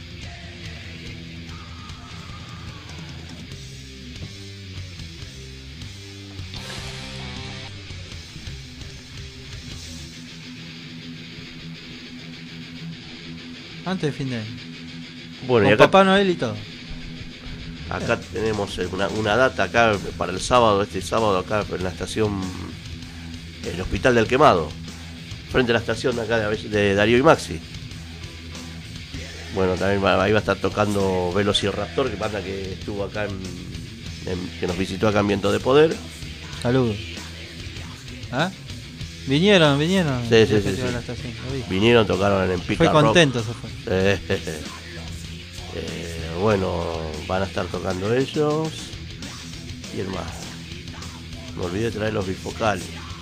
Antes de fin de año. Bueno, Con y acá, Papá Noel y todo. acá tenemos una, una data acá para el sábado, este sábado acá en la estación, el Hospital del Quemado, frente a la estación acá de, de Darío y Maxi. Bueno, también va, ahí va a estar tocando Velociraptor, que banda que estuvo acá en, en- que nos visitó acá en Viento de Poder. Saludos. ¿Ah? Vinieron, vinieron. Sí, sí, al sí, Festival sí. de la Estación, lo vi. Vinieron, tocaron en Pica Fue Rock. contento, se fue. Eh, eh, bueno, van a estar tocando ellos. Y el más. Me olvidé de traer los bifocales.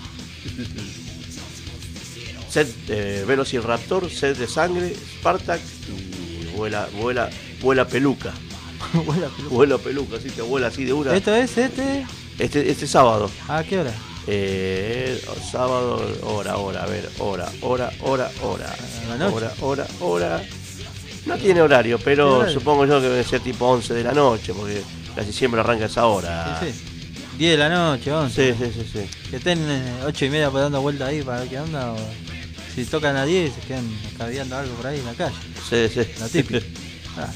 Set eh, Velociraptor, Set de Sangre, Spartak y vuela, vuela, vuela peluca. Vuela peluca. Vuela peluca, así que vuela así de una. ¿Esto es este? Este, este sábado. ¿A qué hora? Eh, sábado, hora, hora, a ver, hora, hora, hora, hora. A la noche. Hora, hora, hora. No tiene horario, pero horario? supongo yo que debe ser tipo once de la noche, porque casi siempre arranca a esa hora. Sí, sí. diez de la noche, once. Sí, sí, sí, sí. Que estén eh, ocho y media por dando vuelta ahí para ver qué onda. O si tocan a diez, se quedan caviando algo por ahí en la calle. Sí, sí. La típica. Ah,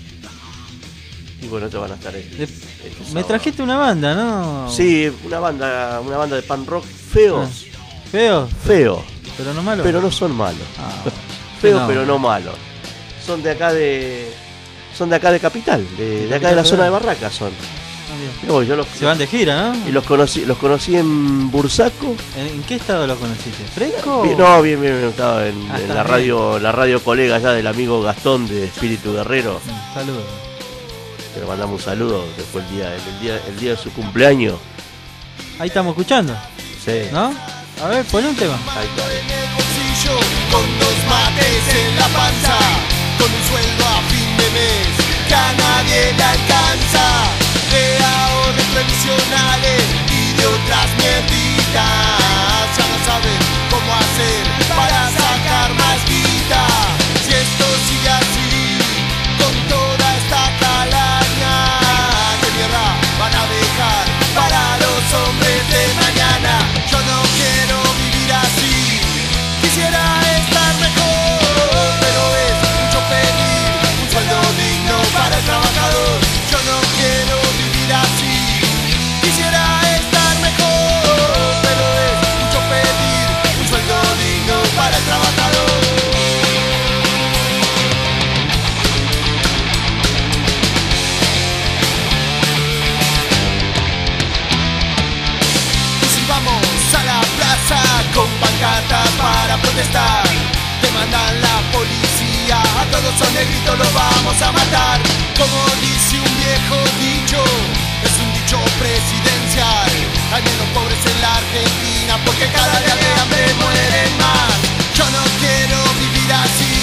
Y bueno, te van a estar ahí. de- este me sábado. trajiste una banda, ¿no? Sí, una banda, una banda de pan rock feos, Ah, feo, feos, pero no malo. pero no son malos. Ah, Feos, no. pero no malos. Son de acá de. Son de acá de Capital, de, de acá de la Capital zona de Federal. Barracas son. Ah, bien. No, yo los, Se van de gira, ¿no? y los conocí, los conocí en Bursaco. ¿En, en qué estado lo conociste? ¿Fresco? Bien, no, bien, bien, bien, estaba en, Ah, en está la bien. radio, la radio colega ya del amigo Gastón de Espíritu Guerrero. Mm, Saludos. Que le mandamos un saludo, que fue el día, el, día, el día de su cumpleaños. Ahí estamos escuchando, Sí. ¿no? A ver, pon un tema. Ahí está. En el bolsillo, con dos mates en la panza, con un sueldo a fin de mes que a nadie le alcanza, de ahorros previsionales y de otras mierditas. Ya no saben cómo hacer para sacar más guita. Si esto sigue así, con toda esta calaña, ¿qué mierda van a dejar para los hombres de mañana? Yo no quiero vivir así, quisiera estar mejor, pero es mucho pedir un sueldo digno para el trabajador. Yo no quiero vivir así, quisiera estar mejor, pero es mucho pedir un sueldo digno para el trabajador. Y si vamos a la plaza con pancartas para protestar, te mandan la policía, a todos son negritos los vamos a matar. Como dice un viejo dicho, es un dicho presidencial. Hay menos pobres en la Argentina porque cada día de hambre mueren más. Yo no quiero vivir así.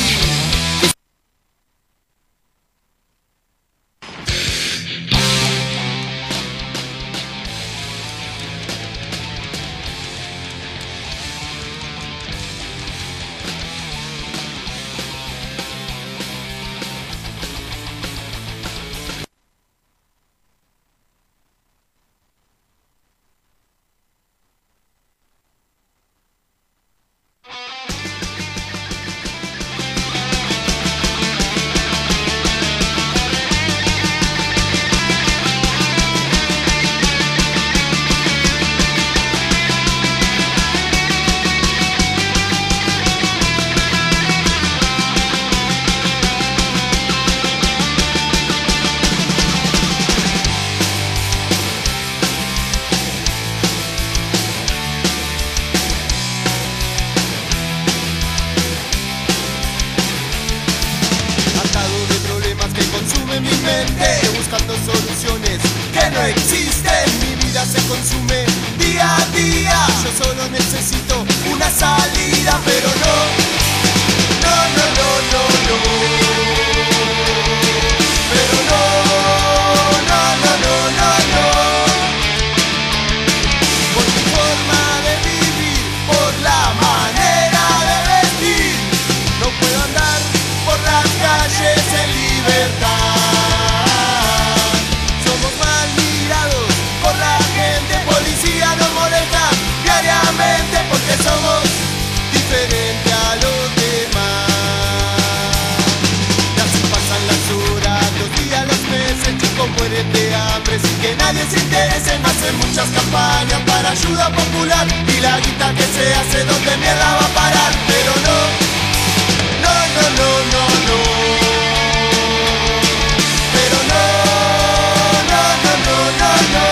Atado de problemas que consumen mi mente, buscando soluciones que no existen. Mi vida se consume día a día. Yo solo necesito una salida, pero no, no, no, no, no, no. Pero no. que nadie se interese, hacen muchas campañas para ayuda popular y la guita que se hace donde mierda va a parar, pero no, no, no, no, no, no, pero no, no, no, no, no, no,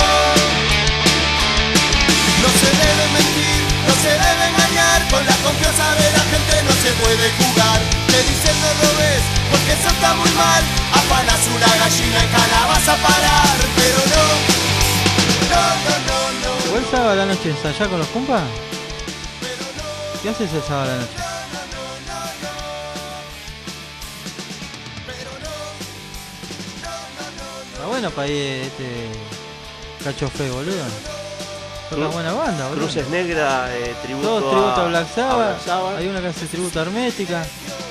no se debe mentir, no se debe engañar, con la confianza de la gente no se puede jugar, te dicen no lo ves, porque eso está muy mal, afanas una gallina en calabaza a parar, pero no, no, no, no, no. ¿Igual el sábado a la noche ensayás con los compas? ¿Qué haces el sábado a la noche? Está bueno para ir este Cacho Fe, boludo. Toca Cruz, buena banda, boludo. Cruces Negra, eh, tributo, Todos tributo a, a Black Sabbath. a Black Sabbath. Hay una que hace tributo a Hermética.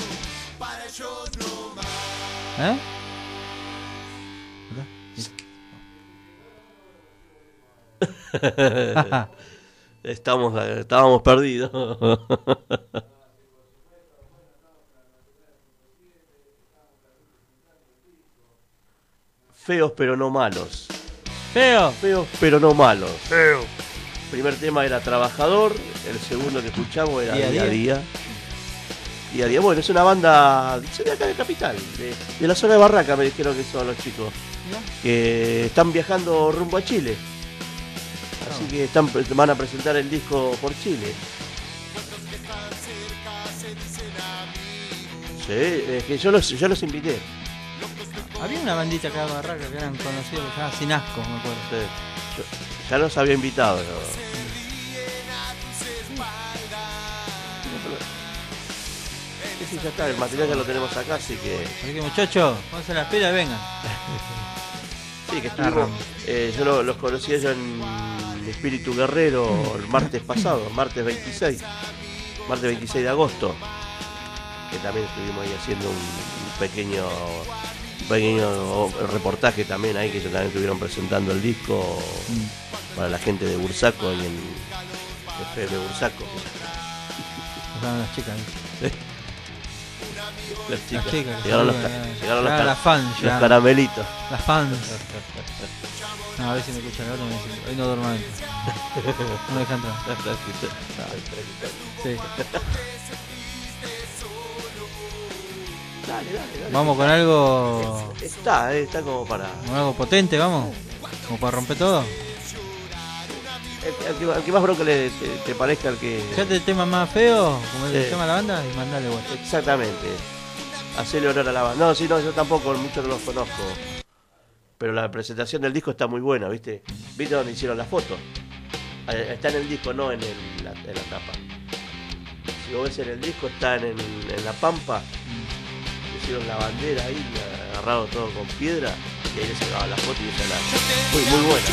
¿Eh? Estamos, estábamos perdidos. Feos pero no malos. Feo. Feos pero no malos. Feo. El primer tema era Trabajador, el segundo que escuchamos era Día a Día. Día a Día. Día a Día. Bueno, es una banda de acá de Capital, de, de la zona de Barraca, me dijeron que son los chicos. ¿No? Que están viajando rumbo a Chile. Así que están, van a presentar el disco por Chile. Sí, es que yo los, yo los invité. Había una bandita acá de Barraca que eran conocidos, que se llama Sin Asco, me acuerdo. Sí. Yo, ya los había invitado. Yo. Sí, sí, ya está, el material ya lo tenemos acá, así que... Así que muchachos, pónganse las pilas y vengan. Sí, que estuvimos, eh, yo lo, los conocí ellos en Espíritu Guerrero el martes pasado, martes veintiséis, martes veintiséis de agosto, que también estuvimos ahí haciendo un, un pequeño un pequeño reportaje también ahí, que ellos también estuvieron presentando el disco para la gente de Bursaco y en F M Bursaco. Estaban las chicas, ¿eh? Las chicas, las chicas llegaron, los, eh, llegaron los, las fans, los caramelitos. Las fans. No, a ver si me escuchan ahora, me dicen, hoy no duermo adentro. No me dejan entrar. Sí. Dale, dale, dale. Vamos con algo. Está, eh, está como para. Con algo potente, vamos. Como para romper todo. El, el, que, el que más bronca le te, te parezca el que. Fíjate el tema más feo, como sí. se llama la banda, y mandale vuelta. Exactamente. Hacerle honor a la banda. No, sí, no, yo tampoco, muchos no los conozco. Pero la presentación del disco está muy buena, ¿viste? ¿Viste dónde hicieron la foto? Está en el disco, no en, el, la, en la tapa. Si lo ves en el disco, está en, en la pampa. Hicieron la bandera ahí, agarrado todo con piedra. Y ahí le sacaban la foto y esa la. Muy, muy buena.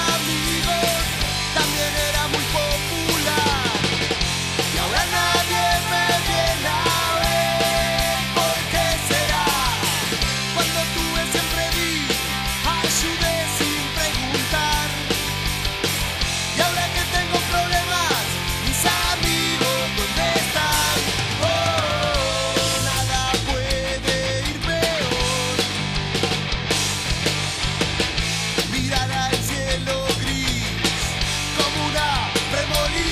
También era muy popular y ahora nadie me viene a ver. ¿Por qué será? Cuando tuve siempre di, ayudé sin preguntar, y ahora que tengo problemas, mis amigos ¿dónde están? Oh, nada puede ir peor. Mirar al cielo gris como una premonición.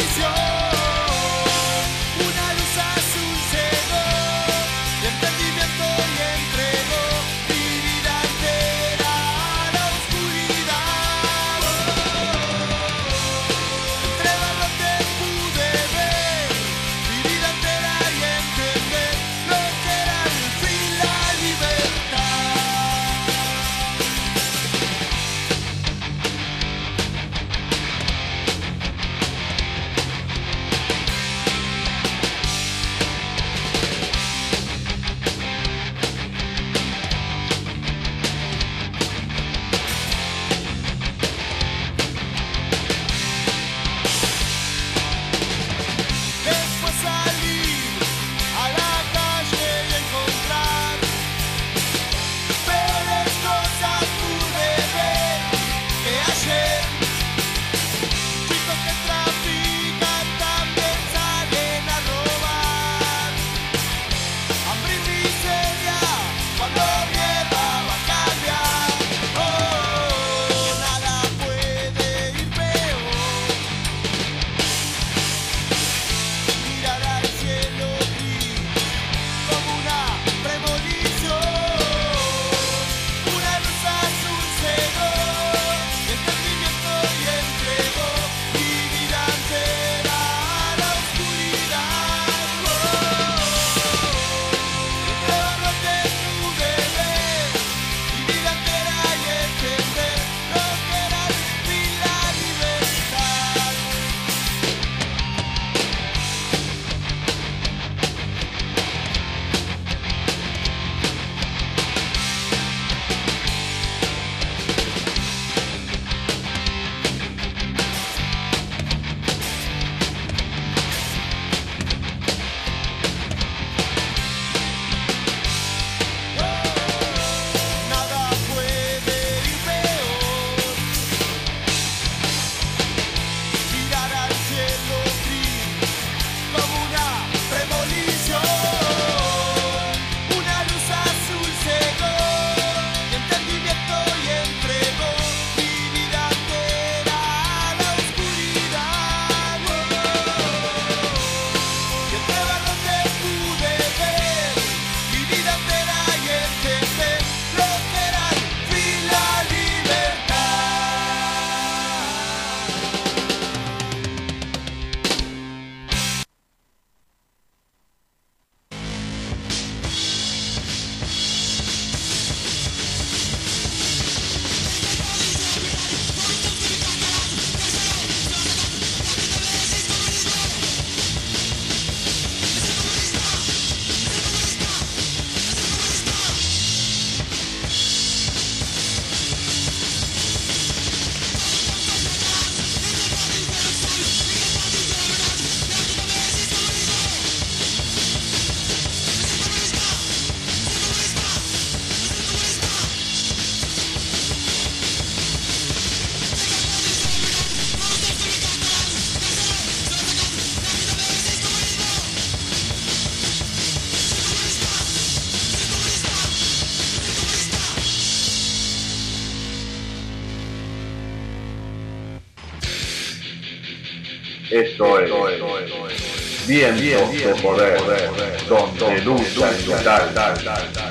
Esto es Vientos de Poder, donde lucha el metal.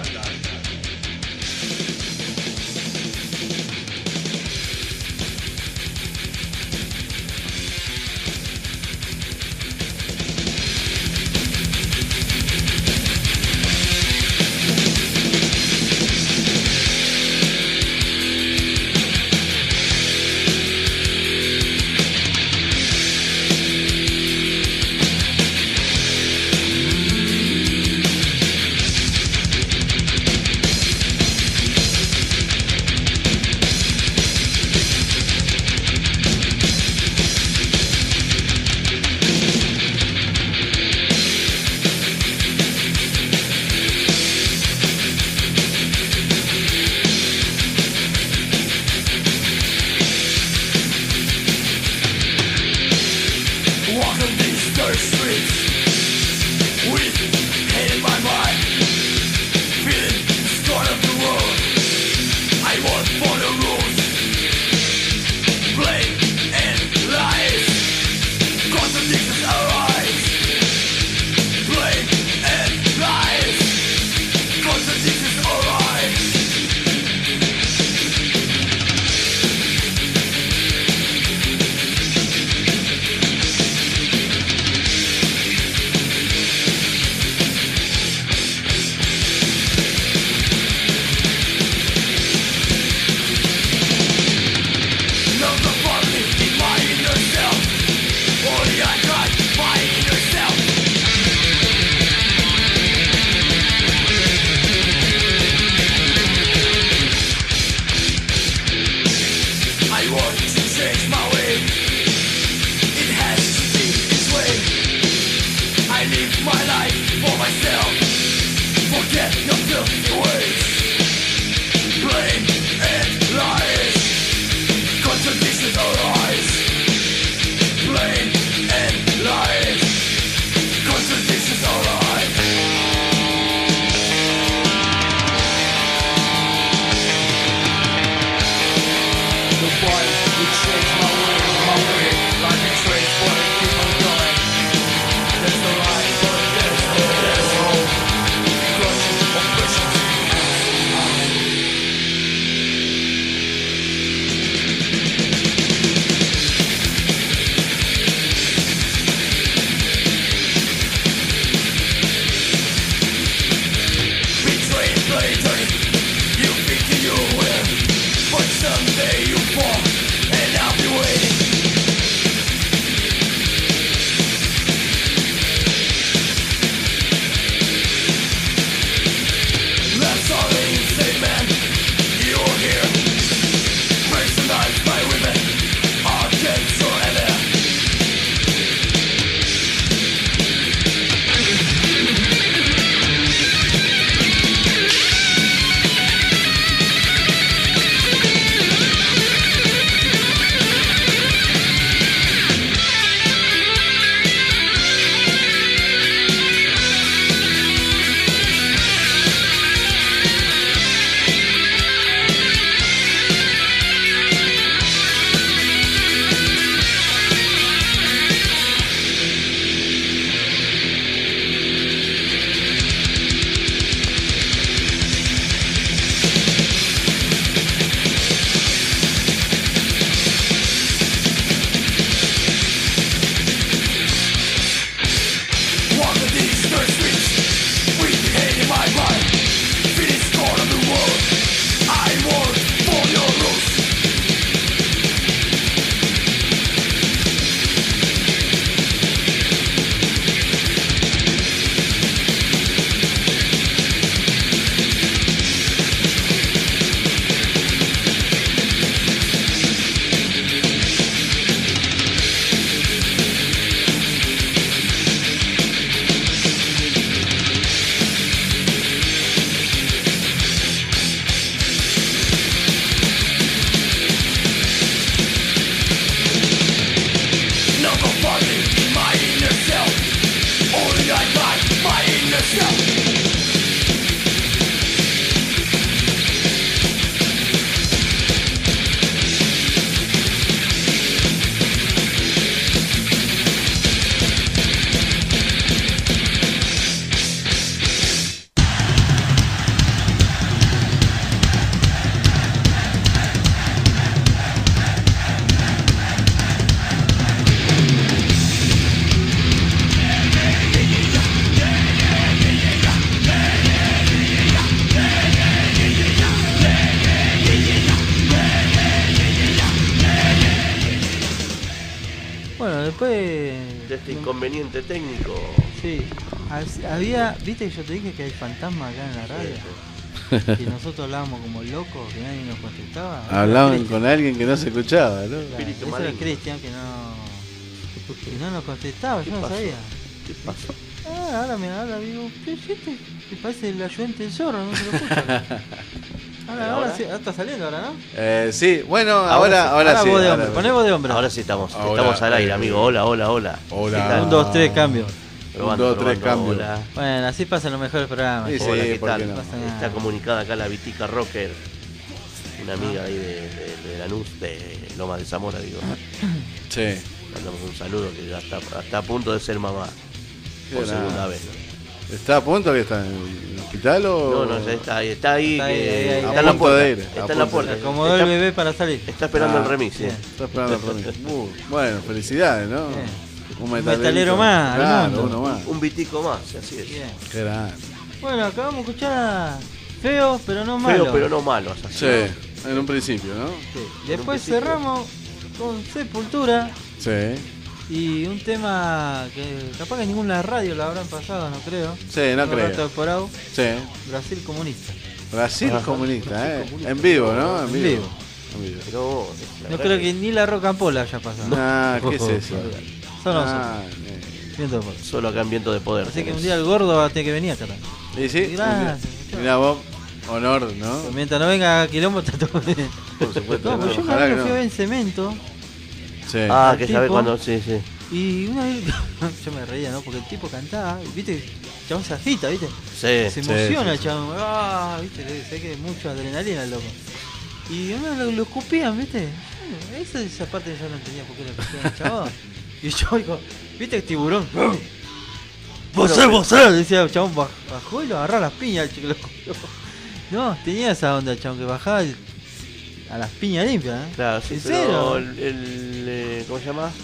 inconveniente técnico. Sí, As- había, viste que yo te dije que hay fantasma acá en la radio. Y nosotros hablábamos como locos, que nadie nos contestaba. Hablaban con alguien que no se escuchaba, ¿no? Claro, Espíritu ese era maligno. Cristian que no, que no nos contestaba, yo no pasó? sabía. ¿Qué pasa? Ah, ahora mira, ahora digo, ¿qué es este? Que parece el ayudante del zorro, no se lo escucha. Ahora, ahora, sí, ahora está saliendo ahora, ¿no? Eh, sí, bueno, Ahora ahora, sí. ahora, sí. voz de ahora- hombre, poné voz de hombre. Ahora sí estamos, Ahora, estamos al aire, eh, amigo. Hola, hola, hola. Hola. ¿Qué tal? Un, dos, tres, cambio. Probando, Un, dos, tres, probando, cambio. hola. Bueno, así pasan los mejores programas. Sí, sí. Hola, ¿qué ¿por tal? qué no? Pasa nada. Está comunicada acá la Vitica Rocker, una amiga ahí de, de, de Lanús, de Loma de Zamora, digo. Sí. Mandamos un saludo que ya está, está a punto de ser mamá. Qué Por grande. segunda vez. ¿Está a punto que está en el hospital o...? No, no, ya está ahí, está ahí, Está ahí, que- ahí, ahí, está ahí. en la A punto puerta. de ir, a Está en punto la de puerta. Se acomodó el Está, bebé para salir. está esperando Ah, el remis, sí. bien. Está esperando el remis. Uh, bueno, felicidades, ¿no? Bien. Un Un metalero más, al Claro, mundo. uno más. Un vitico más, así es. Bien. Qué grande. Bueno, acabamos de escuchar a Feo, pero no malo. Feo, pero no malo. Así. Sí, en un principio, ¿no? Sí. Después principio. cerramos con Sepultura Sí, y un tema que capaz que en ninguna radio lo habrán pasado, no creo. sí, no creo. Roberto Porau, Sí. Brasil comunista. Brasil Ajá. comunista, ¿eh? En vivo, ¿no? En En vivo. vivo. En vivo. Pero, la No verdad creo que ni la Rock and Pola haya pasado. Ah, ¿qué es eso? Son nosotros. Ah, eh. Viento de Pola. Solo acá en Viento de Poder. Así que tenés. un día el gordo va a tener que venir acá también. ¿Y sí? Gracias, Mirá- Mirá vos, honor, ¿no? Mientras no venga Quilombo está todo bien. Por supuesto. No, pues yo me Ojalá acuerdo que que fui a no. ver en Cemento Sí. Ah, al que sabe tipo. cuando. Sí, sí. y una vez yo me reía, ¿no? Porque el tipo cantaba, y, ¿viste? El chabón se agita, ¿viste? Sí. Se sí, emociona sí, el chabón. Ah, ¿viste? Sé que es mucha adrenalina el loco. Y uno lo, lo escupían, ¿viste? Esa, esa parte yo no entendía por qué lo escupían al chabón. Y yo digo, ¿viste el tiburón? ¡Vosé, vosé! Decía el chabón, baj- bajó y lo agarró a las piñas el chico. Lo escupió. No, tenía esa onda el chabón que bajaba y- a las piñas limpias, ¿eh? Claro, sí, ¿En pero serio? el, el, eh, ¿cómo se llama?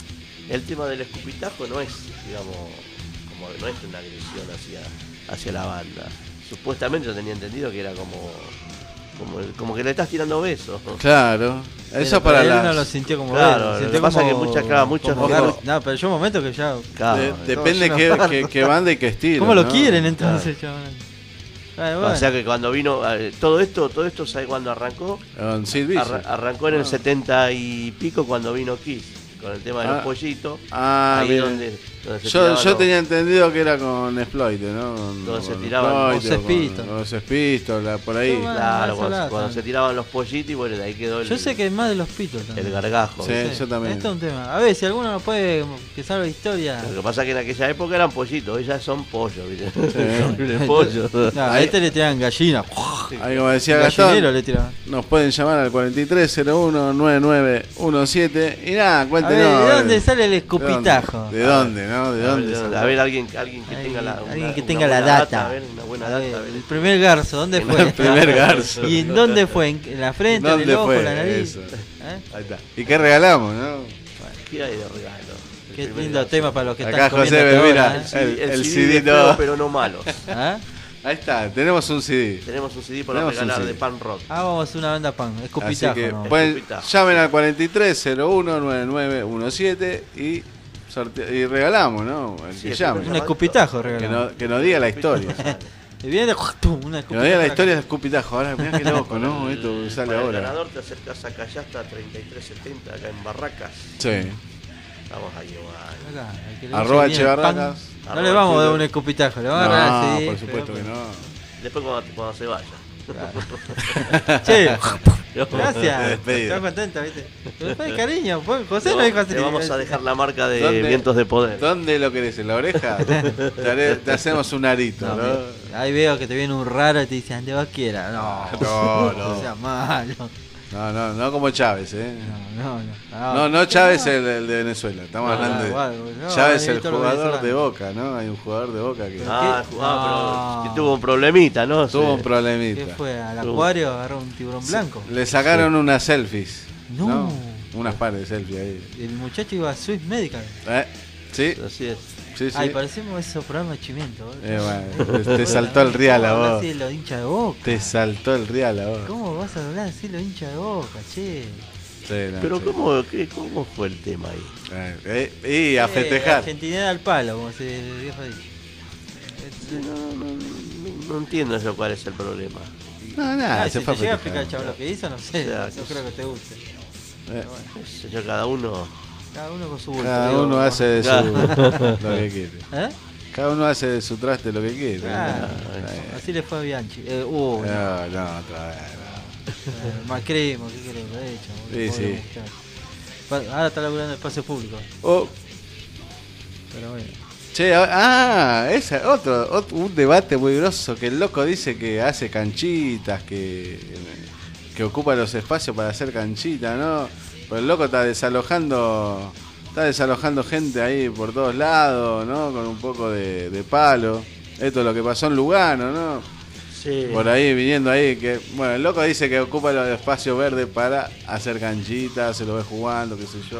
El tema del escupitajo no es, digamos, como no es una agresión hacia, hacia la banda. Supuestamente yo tenía entendido que era como como, el- como que le estás tirando besos. ¿no? Claro. Pero Eso para él las... no lo sintió como Claro, él, lo lo sintió que pasa como- es que muchas- claro, muchas- como ojo. gar- No, pero yo un momento que ya... Claro, de- no, depende no, qué, no. qué, qué banda y qué estilo. ¿Cómo lo ¿no? quieren entonces, chabón? Bueno, bueno. O sea que cuando vino eh, todo esto, todo esto ¿sabe cuándo arrancó? Con Sid Vicious. Arra- arrancó en el setenta y pico cuando vino Kiss, con el tema de los Ah. pollitos. Ah, ahí bien. donde, donde se Yo, tiraban yo los- tenía entendido que era con Exploit, ¿no? Con, Donde se con tiraban Exploit, los o Sex con- Los Sex Pistols, la- por ahí. Yo más- Claro, más cuando, salada, cuando se también. tiraban los pollitos y bueno, de ahí quedó el, Yo sé que es más de los pitos también. el gargajo. Sí. ¿viste? yo también. Esto es un tema. A ver, si alguno nos puede que salve la historia. Lo que pasa es que en aquella época eran pollitos, hoy ya son pollos, ¿viste? Sí. De pollo. No, a Ahí- este le tiran gallina. Ahí como decía Gallinero Gastón, le tiraban. nos pueden llamar al cuarenta y tres cero uno nueve nueve uno siete y nada, A ver, cuéntenos. ¿de a ver, dónde sale el ¿de escupitajo? dónde? ¿De dónde, no? ¿De A dónde? ver, sale? a ver, alguien, alguien que Alguien- tenga la, alguien una- que una tenga la buena data. a ver, una buena A data. ver, a ver. el primer garzo, ¿dónde fue? El primer garzo. ¿Y en dónde fue? ¿En la frente, en ¿Dónde el ojo, fue? la nariz? Eso. ¿Eh? Ahí está. ¿Y qué regalamos, no? ¿Qué hay de regalo? El Qué primer lindo garzo. tema para los que Acá están José comiendo ve, hasta mira. ahora, ¿eh? El- el, el C C D D no. feo, pero no malos. ¿Ah? Ahí está, tenemos un C D. Tenemos un C D para Tenemos un regalar C D. de pan rock. Ah, vamos a hacer una banda pan, Así escupitajo. que ¿no? pueden, Escupitajo. llamen al cuarenta y tres cero uno nueve nueve uno siete y, sorte- y regalamos, ¿no? El Sí, que es llame. Un escupitajo, Que, regalamos. no, que nos diga la historia. Y viene ¡tum! una Que nos diga la escupitajo. historia del escupitajo. Ahora, mirá qué loco, ¿no? El- Esto sale para el ahora. ganador te acercas a Callasta treinta y tres setenta acá en Barracas. Sí. Vamos a llevar. Acá, el que le Arroba guste bien el pan. Chebarracas. No Arroba le vamos a dar Chile. un escupitajo, le vamos a dar No, así. por supuesto que no. Después cuando, cuando se vaya. Che, De gracias. despedida. Estás contenta, ¿viste? Pero fue de cariño, pues, José lo dijo así. Le vamos a dejar la marca de ¿Dónde? Vientos de Poder. ¿Dónde lo querés? ¿En la oreja? Te, haré- te hacemos un arito, No, ¿no? mira, ahí veo que te viene un raro y te dice, ande vos quiera. No, No, no. no sea malo. No, no, no como Chávez, ¿eh? No, no, no. No, no Chávez el, el de Venezuela. Estamos No, hablando de igual, no, Chávez no, el todos los jugador de venezolanos. Boca, ¿no? Hay un jugador de Boca que Ah, ¿Qué? ah, pero No. que tuvo un problemita, ¿no? tuvo un Sí. problemita. ¿Qué fue? ¿Al Tuvo. acuario agarró un tiburón blanco? Le sacaron unas selfies. No. Unas pares de selfies ahí. El muchacho iba a Swiss Medical. ¿Eh? Sí, Así es. sí, sí. Ay, parecemos esos programas de chimiento. ¿eh? Eh, bueno, te saltó el rial a ¿Cómo hablas vos. así de los hinchas de Boca? Te saltó el rial a vos. ¿Cómo vas a hablar así de los hinchas de Boca, che? Sí, no, Pero sí. ¿cómo, qué, ¿cómo fue el tema ahí? Eh, eh, y a festejar. Argentina al palo, como se dijo ahí. No, no, no, no entiendo yo cuál es el problema. No, nada, Ah, se si fue te a llega a festejar. explicar el chaval lo que hizo, no sé, O sea, no que- creo que te guste. Eh, Pero bueno, Qué sé yo, cada uno. cada uno con su bulto. Cada digo, uno ¿no? hace de su, Claro. lo que quiere. ¿Eh? Cada uno hace de su traste lo que quiere. Claro. Eh, Así le fue a Bianchi. Eh, uh, no. No, no, otra vez. Eh, Macremo, ¿qué querés? Lo he hecho. Sí, pobre sí. muchacho. Pa- Ahora está laburando en espacio público. Oh, Pero bueno. che, ah, ese otro, otro, un debate muy grosso que el loco dice que hace canchitas, que, que ocupa los espacios para hacer canchitas, ¿no? Pero el loco está desalojando, está desalojando gente ahí por todos lados, ¿no? Con un poco de, de palo. Esto es lo que pasó en Lugano, ¿no? Sí. Por ahí, viniendo ahí, que bueno, el loco dice que ocupa los espacios verdes para hacer canchitas, se lo ve jugando, qué sé yo.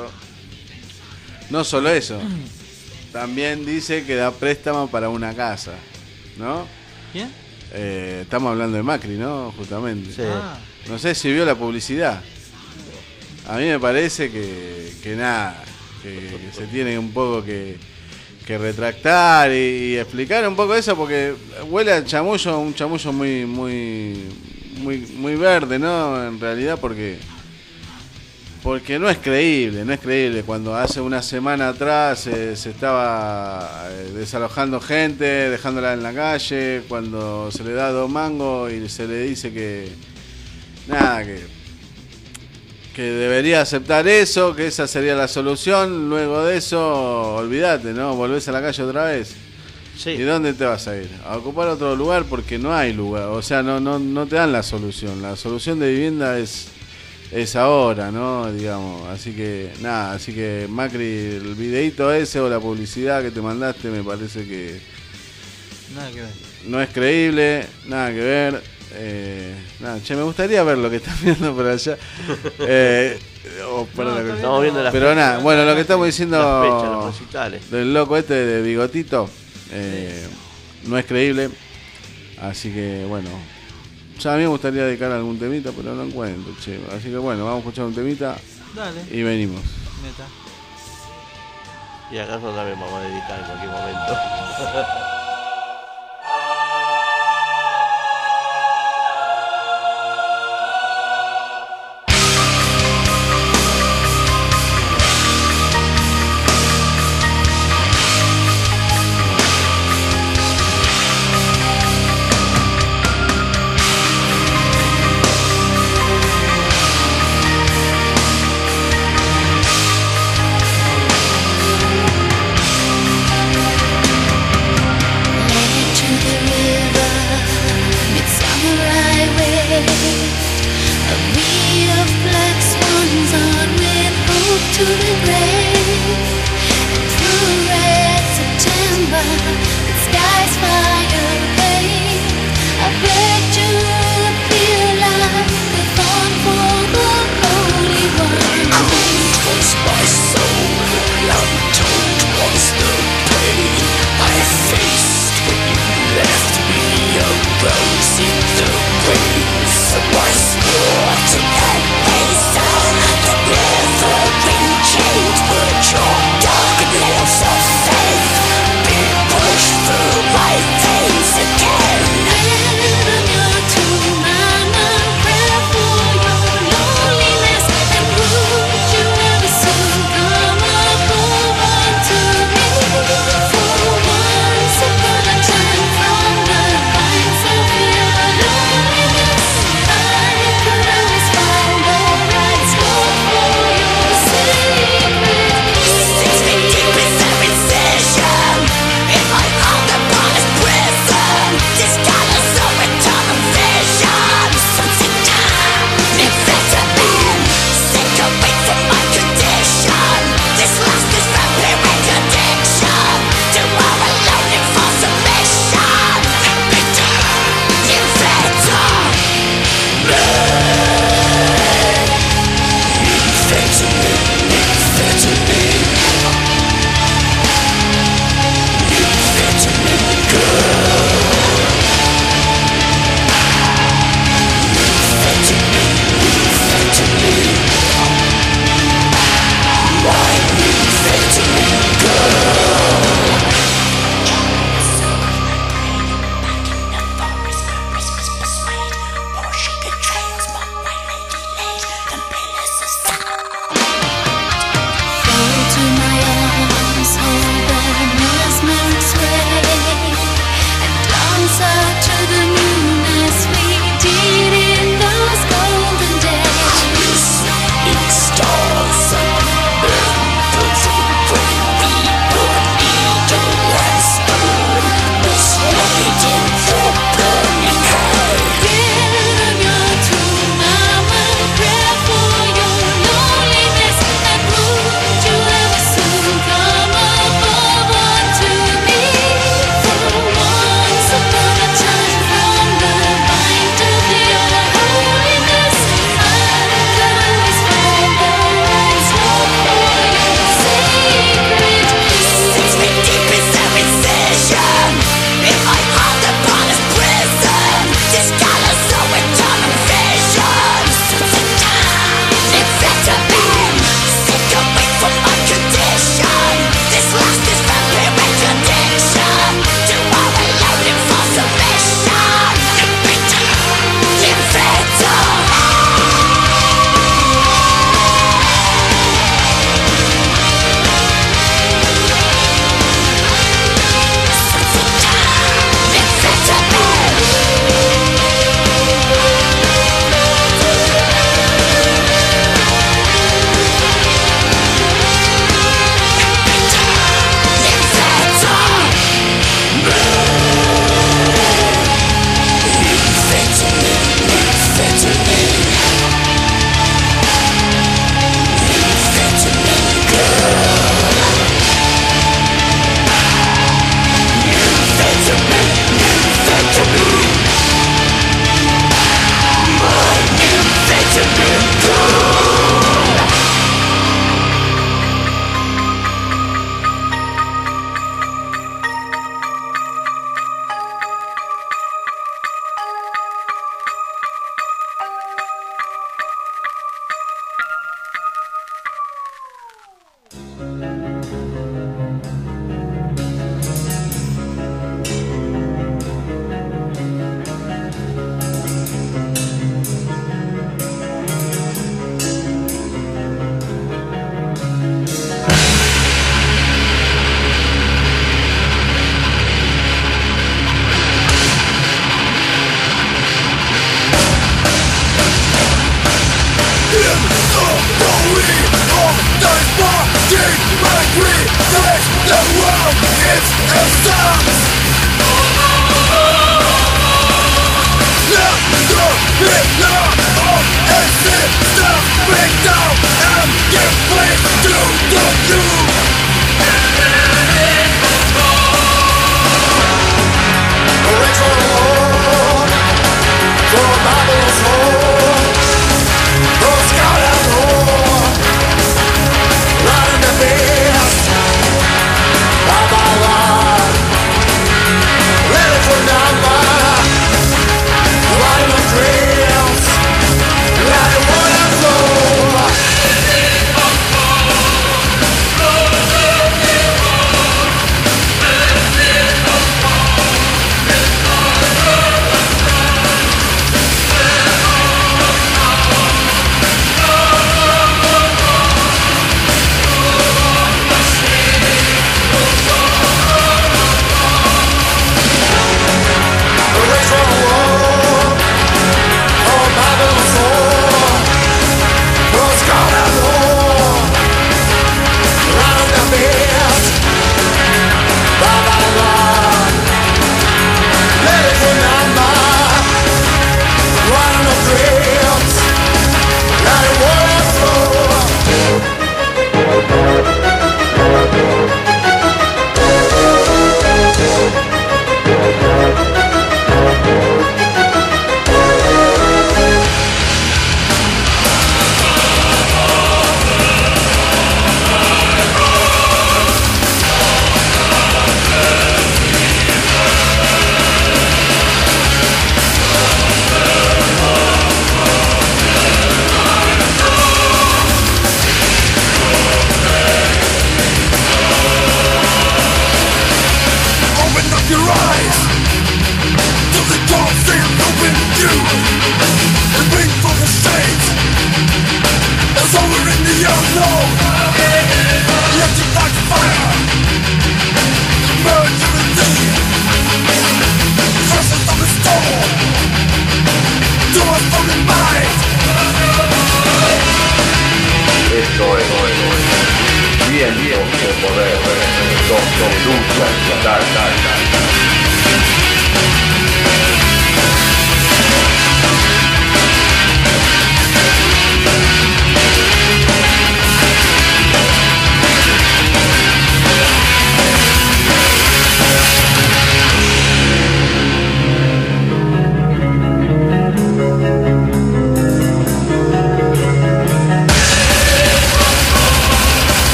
No solo eso, también dice que da préstamo para una casa, ¿no? ¿Quién? Eh, estamos hablando de Macri, ¿no? Justamente. Sí. Ah, No sé si vio la publicidad. A mí me parece que, que nada, que, que se tiene un poco que, que retractar y, y explicar un poco eso, porque huele a chamullo, un chamullo muy, muy, muy, muy verde, ¿no? En realidad, porque porque no es creíble, no es creíble. Cuando hace una semana atrás eh, se estaba eh, desalojando gente, dejándola en la calle, cuando se le da dos mangos y se le dice que nada, que que debería aceptar eso, que esa sería la solución. Luego de eso, olvídate, ¿no? Volvés a la calle otra vez. Sí. ¿Y dónde te vas a ir? A ocupar otro lugar, porque no hay lugar. O sea, no no no te dan la solución. La solución de vivienda es es ahora, ¿no? Digamos. Así que nada, así que Macri, el videíto ese o la publicidad que te mandaste me parece que nada que ver. no es creíble, nada que ver. Eh, nada, che, me gustaría ver lo que están viendo por allá. Eh, oh, perdón, No, la- está Estamos viendo las pero nada, bueno, lo que estamos diciendo las fechas, los recitales. del loco este de Bigotito eh, no es creíble. Así que bueno, ya a mí me gustaría dedicar algún temita, pero no encuentro, che. Así que bueno, vamos a escuchar un temita Dale, y venimos. neta. Y acá nosotros también vamos a dedicar en cualquier momento. To the river, midsummer highway, a sea of black swans on with hope to the grave. And through red September, the sky's fire gray. I beg to appear like the fawn for the Holy One. Cold was my soul, untold was the pain I faced when you left me a rose in the graves of my sport. And they saw the never-ending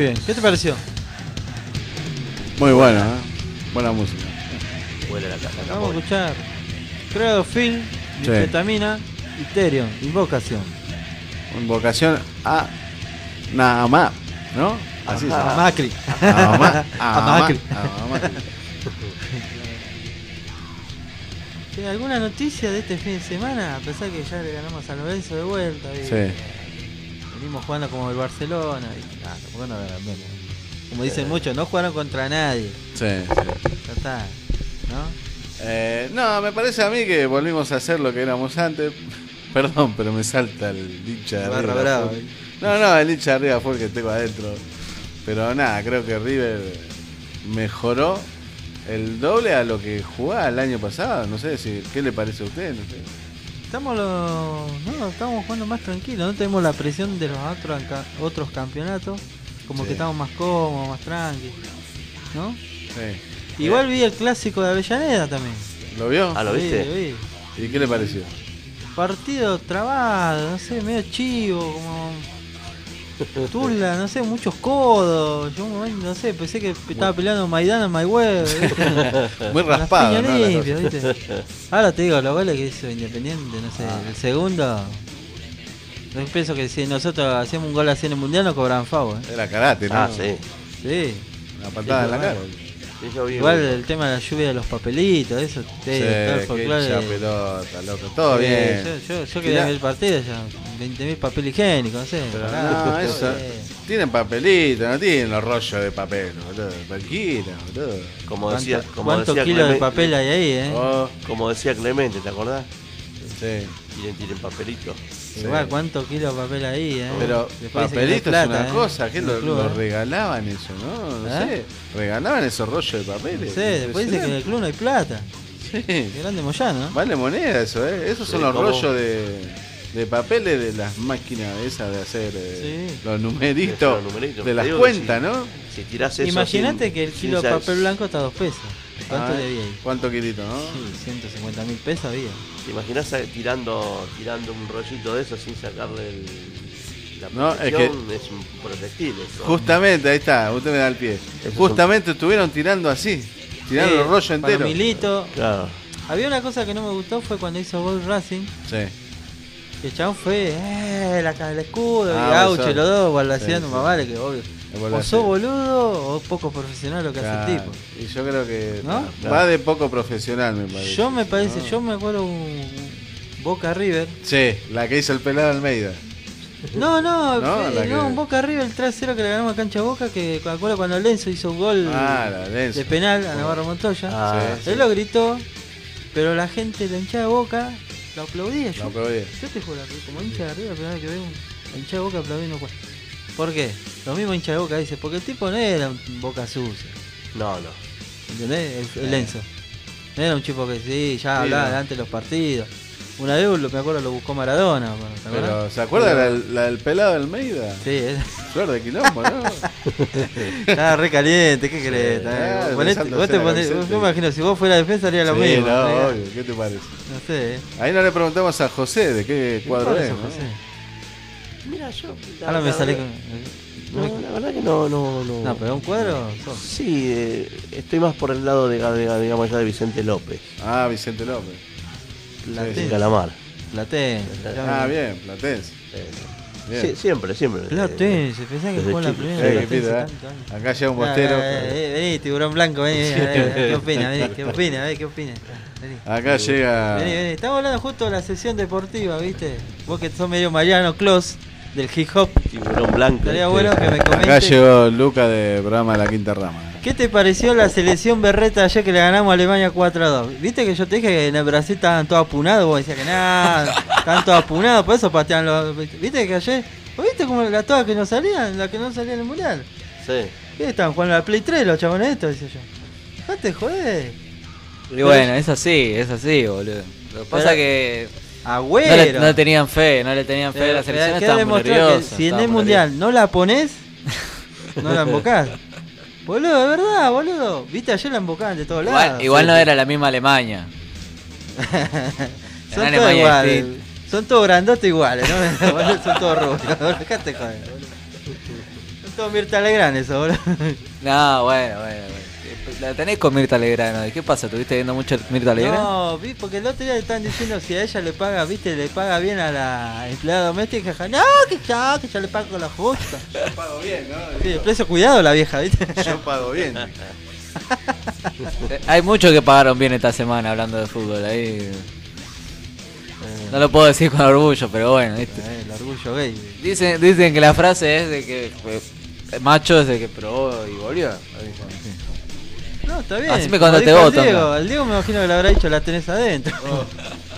bien. ¿Qué te pareció? Muy bueno, ¿eh? Buena música. Huele la, la Vamos a escuchar Credo Film, Sí. Anfetamina, Ethereum, Invocación. Invocación a Naamá, ¿no? Así se A llama. Macri. Naamá, A Naamá, Macri. Naamá. Sí, ¿alguna noticia de este fin de semana? A pesar que ya le ganamos a San Lorenzo de vuelta. ¿Viste? Sí. Venimos jugando como el Barcelona. Y, ah, tampoco no ganamos. Como dicen muchos, no jugaron contra nadie. Sí, sí. Ya está. ¿No? Eh, no, me parece a mí que volvimos a hacer lo que éramos antes. Perdón, pero me salta el hincha de Barra arriba. brava. Fue- No, no, el hincha de arriba fue el que tengo adentro. Pero nada, creo que River mejoró el doble a lo que jugaba el año pasado. No sé si qué le parece a usted. No sé. Estamos, lo- no, estamos jugando más tranquilos. No tenemos la presión de los otros, otros campeonatos. Como Sí. que estamos más cómodos, más tranquilos. ¿No? Sí. Igual vi el clásico de Avellaneda también. ¿Lo vio? Ah, ¿lo Sí, viste? lo vi. ¿Y qué le pareció? Partido trabado, no sé, medio chivo, como Tula, no sé, muchos codos. Yo un momento, no sé, pensé que estaba peleando Maidana Mayweather, ¿viste? Muy Con las raspado, piñas ¿no? La limpias, cosa. ¿viste? Ahora te digo, los goles que hizo Independiente, no sé, Ah. el segundo. Yo pienso que si nosotros hacíamos un gol así en el mundial, nos cobraban favor, ¿eh? Era karate, ¿no? Ah, sí. Sí. Una patada Sí, en la bueno. cara. Sí, yo vi Igual uno. el tema de la lluvia de los papelitos, eso, sí, todo el Sí, folclore. que hincha pelota, loco. Todo Sí, bien. Yo, yo, yo Mirá. quería ver el partido ya, veinte mil papel higiénico, no sé. Pero pará, no, todo eso. bien. Tienen papelito, no tienen los rollos de papel, boludo. Cualquiera, boludo. Como ¿Cuánto- decía, como ¿Cuántos decía kilos de Clemente- papel hay ahí, eh? Oh, Como decía Clemente, ¿te acordás? sí. Tienen, tienen papelito. Igual, ¿cuántos kilos de papel ahí, eh? Pero Después dice que no hay papelito es plata, una eh, cosa, que en lo, el club, lo eh. regalaban eso, ¿no? No ¿Eh? sé. Regalaban esos rollos de papeles. No sé, después dice que en el club no hay plata. Sí. Qué grande Moyano, ¿no? Vale moneda eso, ¿eh? Esos son Sí, los ¿cómo? rollos de, de papeles de las máquinas esas de hacer eh, Sí. los numeritos Los numeritos, de te las digo que cuentas, sí. ¿no? Si tirás eso. Imagínate sin- que el sin kilo de sa- papel blanco está a dos pesos. ¿Cuánto Ah, debía ir? ¿Cuánto kilito, no? Sí, ciento cincuenta mil pesos había. ¿Te imaginás a- tirando, tirando un rollito de eso sin sacarle el, la No, es protección? es, un proyectil eso. Justamente, ahí está, usted me da el pie. es Justamente estuvieron tirando así, tirando Sí, el rollo entero. para Milito. Claro. Había una cosa que no me gustó, fue cuando hizo gol Racing. Sí. Que el chabón fue, eh, la cara del escudo, Ah, y Gaucho, eso. los dos, igual Sí, haciendo sí. más vale que obvio. Igual O hace- sos boludo o poco profesional lo que hace el Claro, tipo. Y yo creo que ¿No? va de poco profesional, me parece. Yo me parece, ¿no? yo me acuerdo un Boca River. Sí, la que hizo el pelado Almeida. No, no, No, fue- la no, que- un Boca River, el tres cero que le ganamos a Cancha Boca, que me acuerdo cuando Lenzo hizo un gol Ah, la Lenzo. de penal a Navarro Montoya. Ah, Sí, Él lo gritó, pero la gente, la hinchada de Boca, lo aplaudía. Yo, Lo aplaudí. yo te juro, como hincha de arriba, la primera vez que veo un la hinchada de Boca aplaudiendo. Juan. ¿Por qué? Lo mismo hincha de Boca dice, porque el tipo no era un Boca sucia, No, no. ¿entendés? El, el Lenzo. No era un chico que sí, ya Sí, hablaba no. antes de los partidos. Una vez, lo- me acuerdo, lo buscó Maradona. ¿te acordás? Pero, ¿se acuerda la, la del pelado Almeida? Sí, es- Flor de quilombo, ¿no? estaba re caliente, ¿qué crees? claro, Ponete- besándose vos te la ponés- camiseta. vos- yo me imagino, si vos fuera defensa haría lo Sí, mismo. no, ¿no? obvio, ¿qué te parece? No sé, ¿eh? Ahí no le preguntamos a José de qué cuadro ¿Cuál es, es, ¿no? José? Mira, yo. la- Ahora me la sale verdad- con... No, la verdad que no, no, no. No, pero un cuadro sos. Sí, eh, estoy más por el lado de, de- digamos ya de Vicente López, Ah, Vicente López. Platense. de Calamar. Platense. Ah, bien, Platense. Bien. Sí, siempre, siempre. Platense, pensá que Desde jugó en la chico. primera Eh, Platense qué pide, ¿eh? tantos años. Acá llega un Ah, bostero. eh, eh, vení, tiburón blanco, vení, vení, a ver, ¿qué opina? Vení, ¿qué opina? A ver, ¿qué opina? Vení. Acá llega. Vení, vení. Estamos hablando justo de la sesión deportiva, ¿viste? Vos que sos medio Mariano Clos del hip hop. Tiburón blanco. Estaría bueno que me Acá comentes. llegó Luca de programa de la Quinta Rama. ¿Qué te pareció la selección berreta ayer que le ganamos a Alemania cuatro a dos? ¿Viste que yo te dije que en el Brasil estaban todos apunados? Vos decías que nada, estaban todos apunados, por eso patean los... ¿Viste que ayer? ¿Vos viste como la todas que no salían, la que no salían en el Mundial? Sí. ¿Qué estaban jugando a la Play tres los chabones estos? Dice yo. No te jodés. Y bueno, es así, es así, boludo. Lo que pasa Pero- que Agüero. no le, no le tenían fe, no le tenían fe a la Pero selección, queda estaba muy demostrado nerviosa. que si en estaba el muy Mundial no la pones, no la embocás. Boludo, de verdad, boludo. Viste, ayer la embocaban de todos nerviosa. lados. Igual, igual no era la misma Alemania. Son En todos Alemania iguales. distinto. Son todos grandotes iguales, ¿no? Boludo, son todos rubios. Dejate joder, boludo. todo Mirta Legrand eso, boludo. No, bueno, bueno, bueno. La tenés con Mirta Legrand, ¿no? ¿Qué pasa? ¿Tuviste viendo mucho Mirta Legrand? No, vi, porque el otro día le estaban diciendo si a ella le paga, viste, le paga bien a la empleada doméstica. No, que ya, que ya le pago la justa. Yo pago bien, ¿no? Sí, el precio cuidado la vieja, viste. Yo pago bien. Hay muchos que pagaron bien esta semana hablando de fútbol. Ahí. No lo puedo decir con orgullo, pero bueno, ¿viste? Eh, el orgullo gay. Dicen, dicen que la frase es de que eh, macho es de que probó y volvió. No, está bien. Así me cuando Como te dijo el voto, Diego, ¿no? el Diego me imagino que le habrá dicho la tenés adentro. Oh.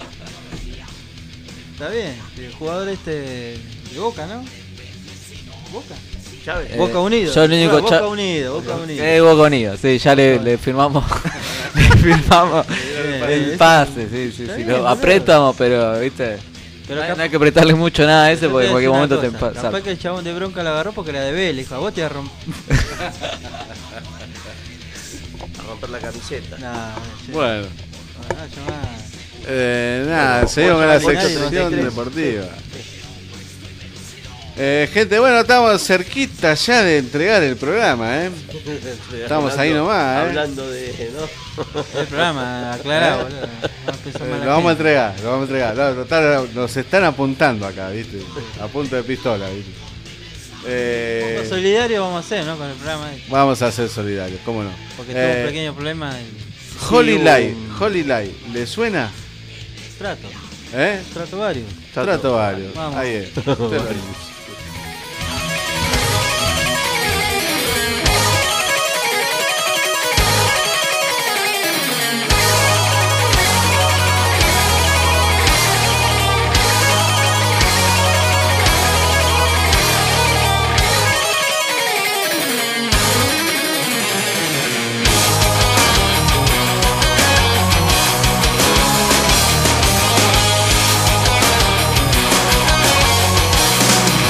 Está bien. El jugador este de Boca, ¿no? Boca. Chávez. Eh, Boca Unido. yo el único Claro, Boca Cha- Unido, Boca Unido. Eh, Boca Unido, sí, ya le, le firmamos. Le firmamos el pase, sí, sí, sí. Lo apretamos, pero, viste. Pero no, cap- no hay que apretarle mucho nada a ese Yo te porque en voy a cualquier decir momento te una cosa, pasa. Capaz que el chabón de bronca la agarró porque era de Vélez. Dijo, a vos te iba a romper. A romper la camiseta. Nah, che. Bueno, Ah, yo más- eh, nada, seguimos con la Nadie, sección noventa y tres. deportiva. Eh, gente, bueno, estamos cerquita ya de entregar el programa, ¿eh? Estamos ahí nomás, ¿eh? Hablando de. ¿no? El programa, aclarado, boludo. No empezó Eh, mal la lo vamos a gente. entregar, lo vamos a entregar. No, total, nos están apuntando acá, ¿viste? A punto de pistola, ¿viste? Eh, Lo solidario vamos a hacer, ¿no? Con el programa. este. vamos a ser solidarios, ¿cómo no? Porque tuvo Eh, un pequeño problema y Holy Sí, Light, un- Holy Light, ¿le suena? trato. ¿Eh? Trato varios. Trato varios. Vamos. Ahí es. Thank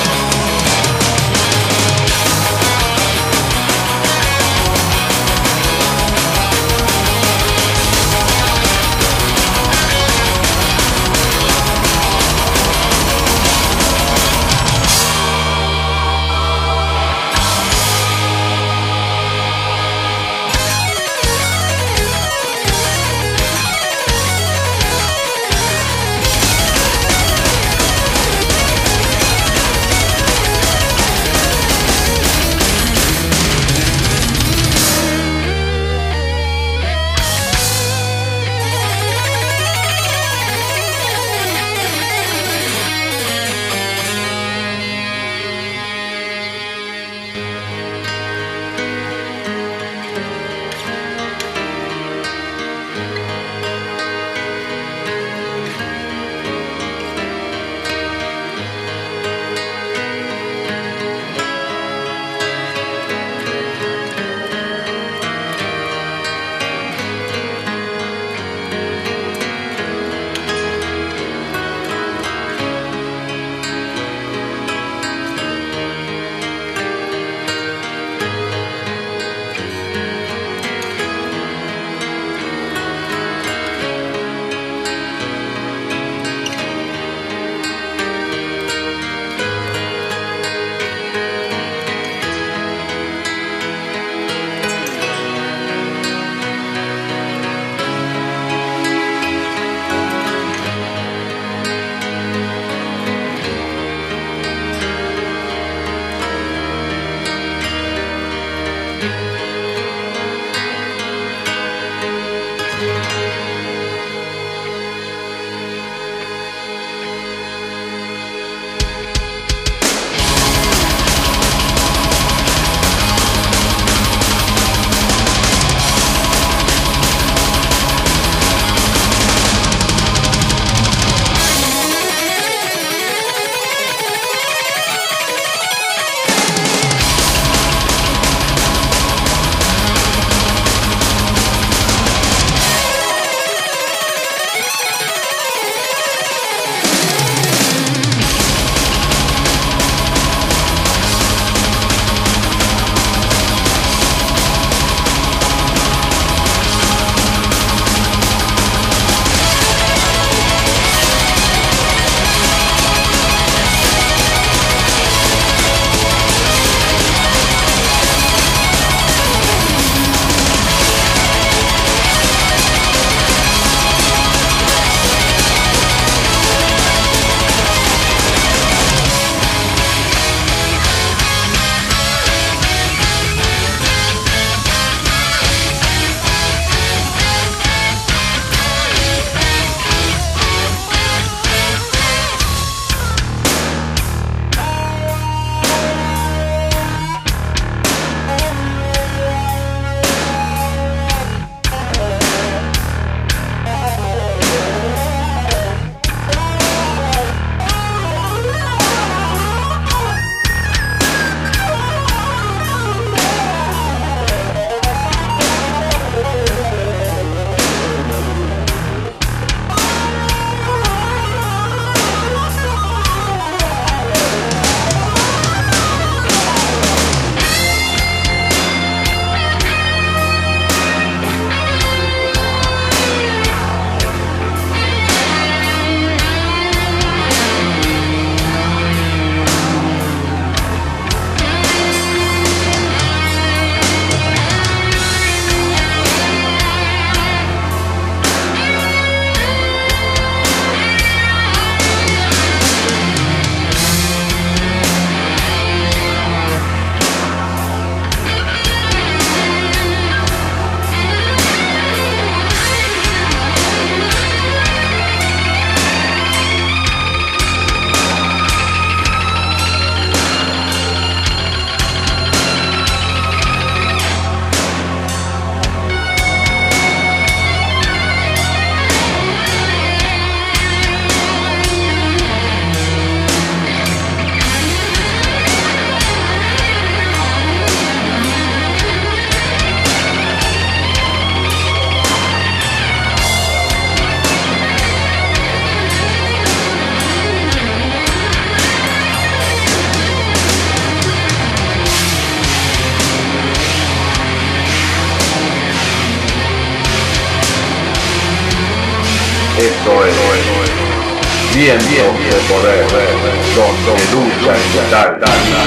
Esto es Vientos de Poder, donde lucha el tal.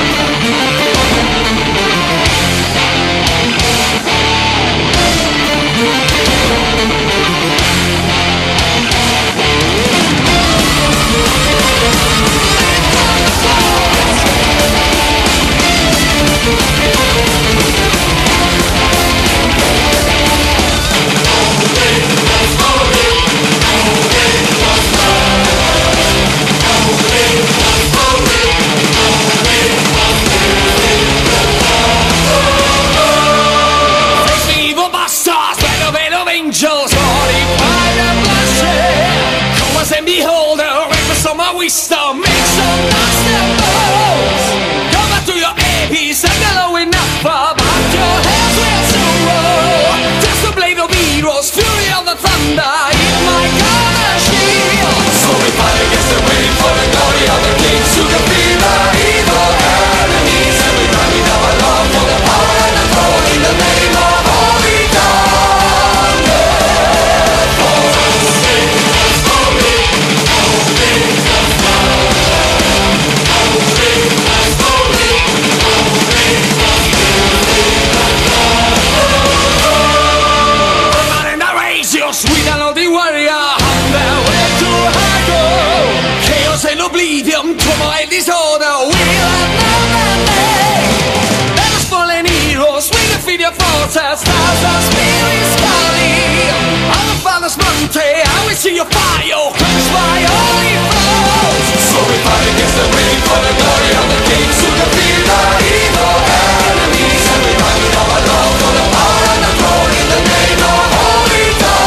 Wisdom makes some master moves. Go back to your A P, send hello enough about your hands will soon roll. Just the blade of heroes, fury of the thunder in my golden shield. So we fight against the wind for the glory of the kings to defeat the evil enemies. And we run it our love for the power and the throne in the name of Holy Thunder. Sweet and oldie warrior on their way to high chaos and oblivion, turmoil, disorder. We have no name. Let us fallen heroes, we defeat your forces. Stars and spirits calling on the father's mountain. I will see your fire quenched by holy foes. So we fight against the wind for the glory of the kings to defeat the evil enemies. And we run with our love for the power and the throne in the name of Holy Thunder.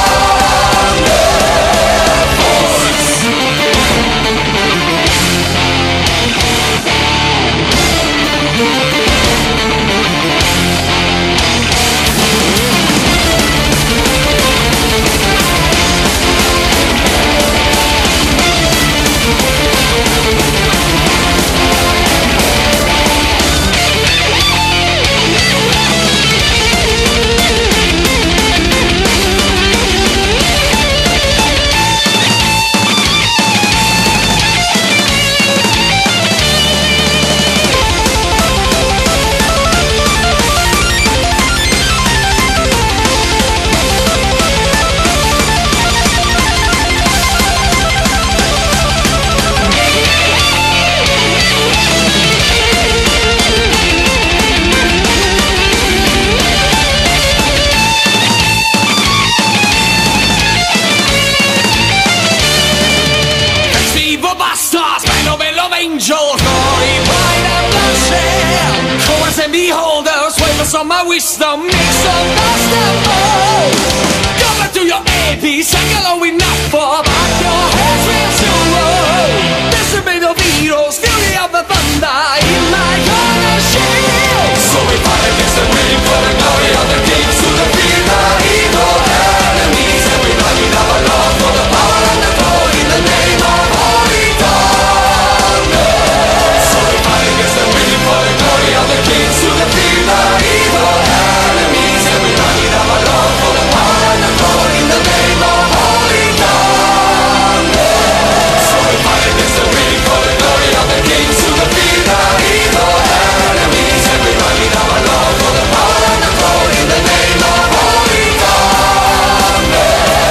On my wisdom, make some master moves. Go back to your A P, sing along enough for back your heads will soon roll. This is made of heroes, fury of the thunder in my golden shield. So we fight against the wind for the glory of the kings to defeat the evil enemies. And we run in our love for the power and the throne in the name of Holy Thunder. So we fight against the wind for the glory of the kings to defeat the evil enemies. And we run in our love for the power and the throne in the name of Holy Thunder. So we fight against the wind for the glory of the kings to defeat the evil enemies. And we run in our love for the power and the throne in the name of Holy Thunder.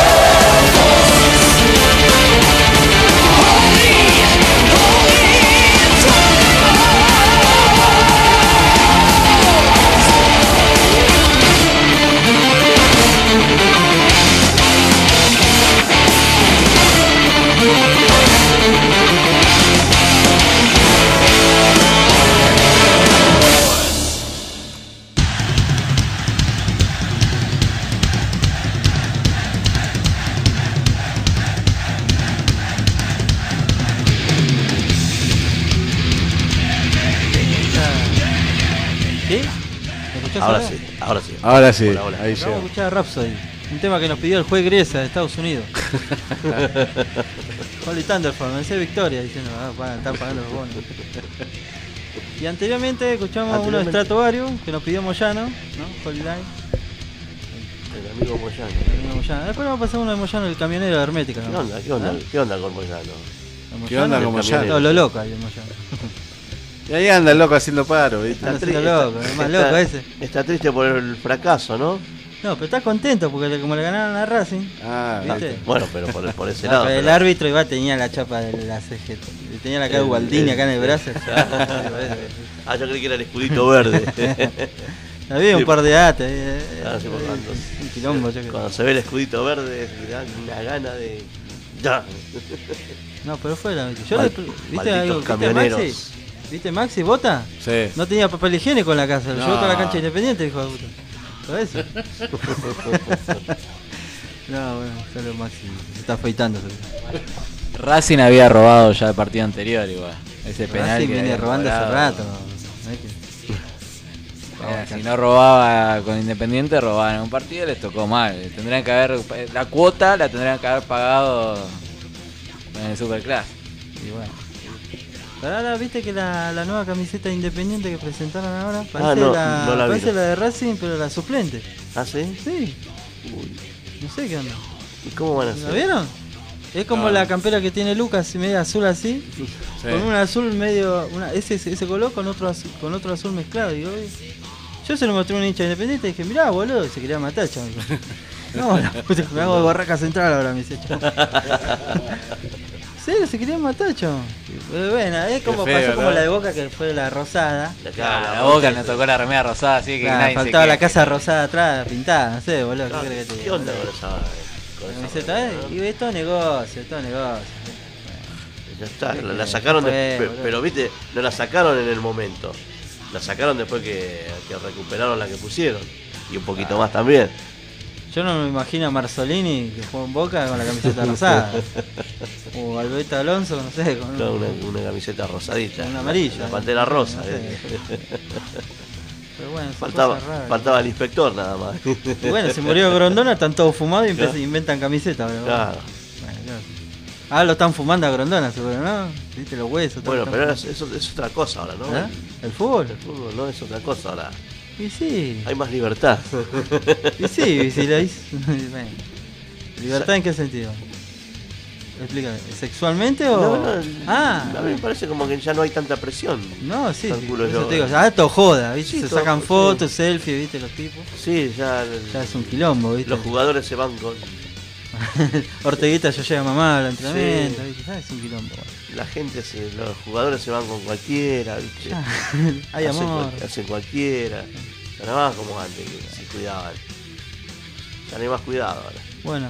Holy, holy Thunder. ¿Sí? ¿Me escuchás Ahora sí, ahora sí. Ahora sí, Hola, hola. ahí Vamos a llega. escuchar Rhapsody, un tema que nos pidió el juez Gresa de Estados Unidos. Holy Thunderfall, me sé Victoria diciendo, ah, van a estar pagando los bonos. Y anteriormente escuchamos uno de Anteriormente. Stratovarius que nos pidió Moyano, ¿no? Holy Line. El amigo Moyano. El amigo Moyano. Después vamos a pasar uno de Moyano, el camionero de Hermética. ¿Qué ¿no? onda? ¿Qué onda? ¿Eh? ¿Qué onda con Moyano? ¿Qué onda con Moyano? Todo lo loco ahí el Moyano. Y ahí anda el loco haciendo paro, ¿viste? Está haciendo loco, es más loco ese. Está triste por el fracaso, ¿no? No, pero está contento porque le- como le ganaron a Racing. Ah, ¿viste? Bueno, pero por, por ese No, lado. pero el pero- árbitro igual tenía la chapa de la C G. Tenía la cara de El- Gualdini el- acá en el brazo. Ah, yo creí que era el escudito verde. Había un Sí. par de ates. eh, Ah, sí, por tanto. Un quilombo, yo creo. Cuando se ve el escudito verde, te da una gana de. Ya. No, pero fue la. Yo Mal- le, ¿viste malditos algo? ¿Viste camioneros. Maxi? ¿Viste Maxi? ¿Vota? Sí. No tenía papel higiénico en la casa. Lo No. llevó toda la cancha independiente, hijo de puta. ¿Todo eso? No, bueno, solo Maxi. Se está afeitando. Racing había robado ya el partido anterior igual. Ese penal Racing que viene había robando hace cobrado. rato. ¿no? Es que- Eh, si no robaba con Independiente, robaban en un partido y les tocó mal. Tendrían que haber la cuota la tendrían que haber pagado en el Superclass. Y bueno. Pero ahora viste que la, la nueva camiseta independiente que presentaron ahora parece, Ah, no, la, no la vi, parece no. la de Racing, pero la suplente. ¿Ah, sí? Sí. No sé qué onda. ¿Y cómo van a ¿La hacer? vieron? Es como No. la campera que tiene Lucas, media azul así, Sí. con un azul medio, una, ese, ese color con otro azul, con otro azul mezclado. Digo, "Uy". Yo se lo mostré a un hincha independiente y dije, mirá, boludo, se quería matar, chaval. No, la puta, me hago de Barraca Central ahora, me dice, chaval. Sí, se querían matar, chaval. Bueno, es como feo, pasó como ¿verdad? la de Boca, que fue la rosada. La, Claro, cara, la boca nos tocó la remera rosada, así que Claro, nadie se faltaba la queje. casa rosada atrás, pintada, no sé, boludo. ¿Qué, Claro, querés que te ¿Qué diga, onda boludo? con esa, con La esa camiseta, remera, ¿eh? no? Y es todo negocio, todo negocio. Ya está, la, la Sí, sacaron, de- fue, pe- boludo. pero viste, no la sacaron en el momento. La sacaron después que, que recuperaron la que pusieron. Y un poquito más también. Yo no me imagino a Marzolini que juega en Boca con la camiseta rosada. O Alberto Alonso, no sé, con Claro, un- una, una camiseta rosadita. Una amarilla. La pantera rosa. No sé. eh. Pero bueno, son faltaba, cosas raras. faltaba el inspector nada más. Y bueno, se murió Grondona, están todos fumados y empe- inventan camisetas. Pero bueno. Claro. Bueno, claro. Ah, lo están fumando a Grondona, seguro, ¿no? Viste los huesos. todo Bueno, lo pero están es, eso es otra cosa ahora, ¿no? fumando. ¿Eh? ¿El fútbol? El fútbol no es otra cosa ahora. Y sí. Hay más libertad. Y sí, y si la hizo. Bueno. ¿Libertad en qué sentido? Explícame. ¿Sexualmente o.? No, no, ah, a mí me parece como que ya no hay tanta presión. no, sí, sí. Calculo Por eso yo. te digo, ya todo joda, ¿viste? Sí, Se todo- sacan sí. fotos, selfies, ¿viste? Los tipos. Sí, ya, Ya es un quilombo, ¿viste? los jugadores se van con. Orteguita ya llega mamá al entrenamiento, Sí. ¿viste? Ya es un quilombo. bueno. La gente, se, los jugadores se van con cualquiera, ¿viste? Ya, hay Hacen amor. cual- hacen cualquiera. Ya no más como antes, que se cuidaban. Ya no hay más cuidado ahora. Bueno,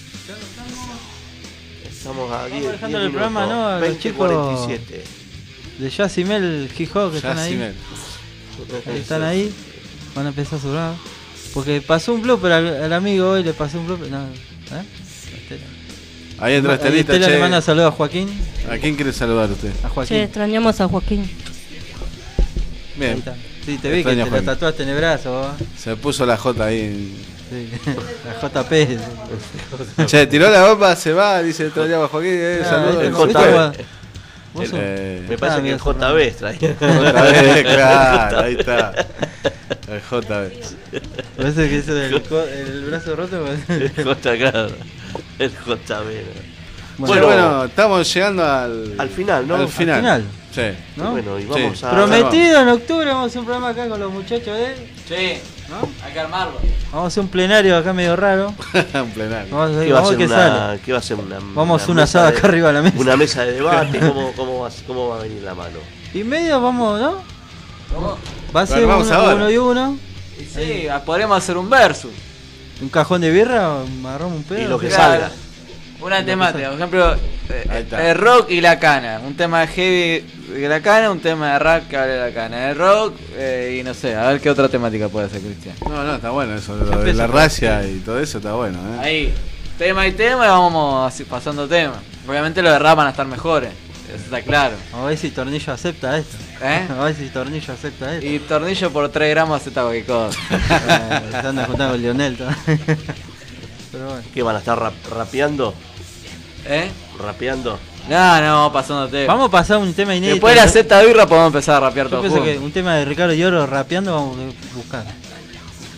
Estamos a Vamos diez, dejando diez el programa, minutos, ¿no? A los veinte, chicos- cuarenta y siete. de Yacimel Gijó que están ahí. Yacimel. Que están ahí. Van a empezar a subir. Porque pasó un blooper al, al amigo hoy, le pasó un blooper. No, ¿eh? Ahí entra Ahí Estelita, Estela le che. manda saludos a Joaquín. ¿A quién quiere saludar usted? A Che, Joaquín. extrañamos a Joaquín. Ahí Bien, está. Sí, te vi Extraño que a te lo Joaquín. tatuaste en el brazo, vos. se puso la J ahí. Sí. La J P. Che, tiró la bomba, se va, dice extrañaba a Joaquín, eh, Ah, saludos. el ¿viste? J ¿Viste? B. Vos sos- Eh, Me parece Ah, que el bien, J B traía. J B, claro, ahí está. El J B. Parece que eso del co- el brazo roto. El J, claro. El J B. Bueno, Bueno, bueno, estamos llegando al, al final, ¿no? Al final. Al final. Sí. ¿No? Bueno, y vamos Sí. a. Prometido en octubre vamos a hacer un programa acá con los muchachos de. Sí, ¿No? hay que armarlo. Vamos a hacer un plenario acá medio raro. Un plenario. Vamos a ver, ¿Qué va a vamos a ser ver qué una, sale. ¿Qué va a ser una, Vamos a un mesa asado de- acá arriba de la mesa. Una mesa de debate, ¿cómo, cómo, va, ¿cómo va a venir la mano? Y medio vamos, ¿no? Va a Lo ser armamos uno, ahora. uno y uno. Y sí, podremos hacer un versus. Un cajón de birra, agarramos un pedo. Y lo que ¿sí? salga. Una temática, por ejemplo, eh, Ahí está. el rock y la cana. Un tema de heavy de la cana, un tema de rap que hable de la cana. El rock eh, y no sé, a ver qué otra temática puede hacer Cristian. No, no, está bueno eso, lo de Empieza la por- racia y todo eso está bueno, ¿eh? Ahí, tema y tema y vamos así pasando temas. Obviamente los de rap van a estar mejores, eso está claro. A ver si Tornillo acepta esto. ¿Eh? A ver si Tornillo acepta esto. Y tornillo por tres gramos acepta cualquier cosa. Eh, se anda juntando con Lionel también. Pero bueno. ¿Qué van a estar rap- rapeando? ¿Eh? ¿Rapeando? No, no, pasando temas. Vamos a pasar un tema inédito. Después de la Z birra podemos empezar a rapear Yo todos pienso que juntos. un tema de Ricardo Lloro rapeando vamos a buscar.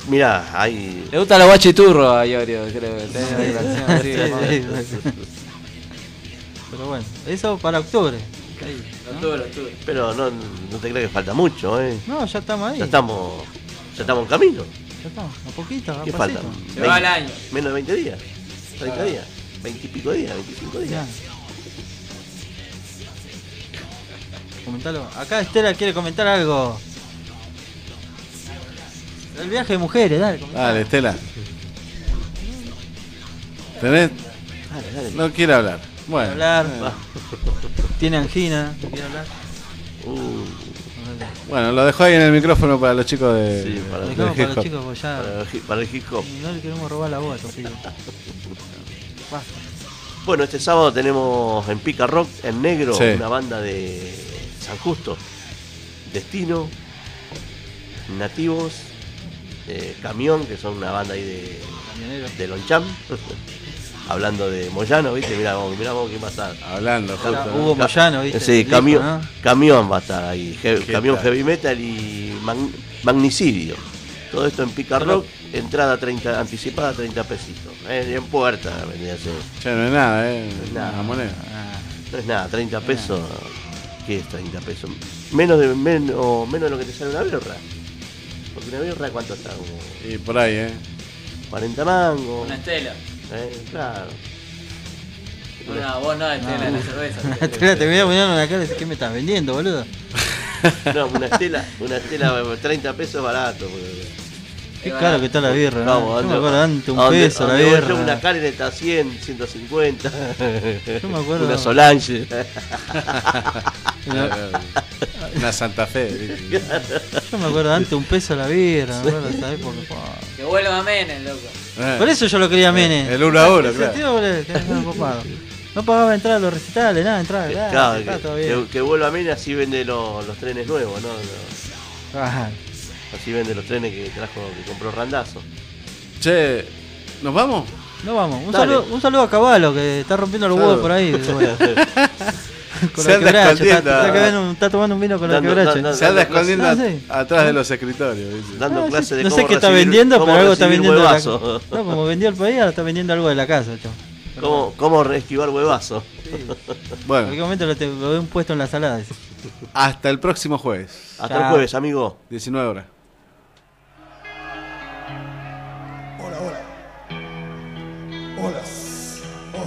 Mirá, hay... Le gusta la guachiturro a Iorio, creo que tiene una relación así, Sí, sí, sí. Pero bueno, eso para octubre. Ahí, ¿no? Octubre, octubre. Pero no, no te creas que falta mucho, ¿eh? No, ya estamos ahí. Ya estamos, ya estamos en camino. Ya estamos, a poquito, a ¿Qué pasito. faltan? Se va el año. Menos de veinte días. treinta días. veinte y pico días, veinticinco días. Ya. Comentalo. Acá Estela quiere comentar algo. El viaje de mujeres, dale, comentalo. Dale, Estela. ¿Tenés? Dale, dale. No quiere hablar. Bueno. Hablar. eh, Tiene angina, no quiere hablar. Uh, Bueno, lo dejo ahí en el micrófono para los chicos de. Sí, para- de Dejamos hip para los hop. chicos, pues ya. para, el hi- para el hip hop. No le queremos robar la voz a estos pibes. Basta. Bueno, este sábado tenemos en Pica Rock, en negro, Sí. una banda de San Justo. Destino, Nativos, eh, Camión, que son una banda ahí de, Camionero. de Loncham. Hablando de Moyano, ¿viste? Mirá vos, mirá vos qué pasa. Hablando, justo. Está ¿no? Hugo Moyano, ¿viste? Sí, El camión, disco, ¿no? camión va a estar ahí. He- ¿Qué camión tal? heavy metal y mag- magnicidio. Todo esto en Pica Rock, entrada treinta, anticipada treinta pesitos. Eh, y en puerta vendría a ser. Che, no es nada, eh. No es nada. Una moneda. No es nada, treinta pesos. ¿Qué es treinta pesos? Menos de, menos, menos de lo que te sale una birra. Porque una birra, ¿cuánto está? Como Y por ahí, eh. cuarenta mangos. Una estela. Eh, claro. No, vos no, estela, la cerveza. Estela, te voy a poner una cara y decir, ¿qué me estás vendiendo, boludo? No, una estela, una estela, treinta pesos es barato. porque- Qué caro que está la birra, ¿no? Vamos, Yo me ande- acuerdo antes un a donde- peso a la donde voy birra. yo, una Karen está a cien, ciento cincuenta. Yo me acuerdo. Una Solange. Una Santa Fe. ¿viste? Yo me acuerdo antes un peso la birra, me acuerdo, ¿sabés? Por, por- Que vuelva a Menem, loco. Eh, por eso yo lo quería Mene. El uno a uno, Ese claro. tío, boludo, que era copado. No pagaba entrada a los recitales, nada, entrada, Claro, nada, que, está todo bien. que- que vuelva a Mene, así vende los, los trenes nuevos, ¿no? No, Ajá. así vende los trenes que trajo, que compró Randazo. Che, ¿nos vamos? No vamos, un Dale. saludo, un saludo a Caballo que está rompiendo los huevos por ahí. Bueno. Con Se la anda quebracha, escondiendo. está, está, que ven un- está tomando un vino con la Dando- quebracha. dando- Se anda dando clase- escondiendo Ah, sí. at- atrás de los escritorios. ¿viste? Dando Ah, sí. clases de No cómo sé qué está recibir- vendiendo, cómo pero algo está recibir vendiendo de la casa. huevazo. No, como vendió el país, ahora está vendiendo algo de la casa, chavo. ¿Cómo, cómo esquivar huevazo? En Bueno, cualquier momento lo, te, lo veo un puesto en la salada. dice. hasta el próximo jueves, Hasta el Chao. jueves, amigo. diecinueve horas. Hola, hola. Hola. Oh.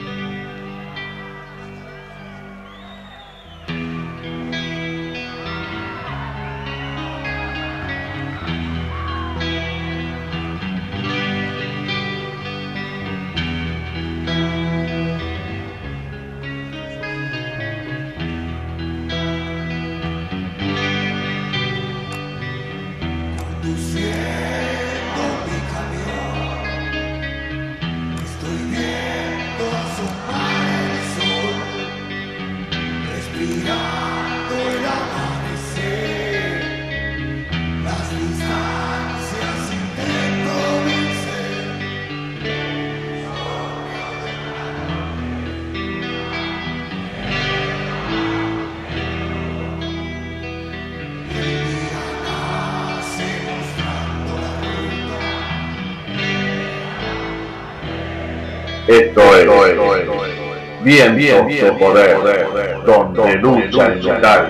Conduciendo mi camión, estoy viendo asomar el sol, respirando el amanecer, las distancias intento vencer. El día nace mostrando la ruta. Esto es bien, bien, bien, poder, donde lucha el metal.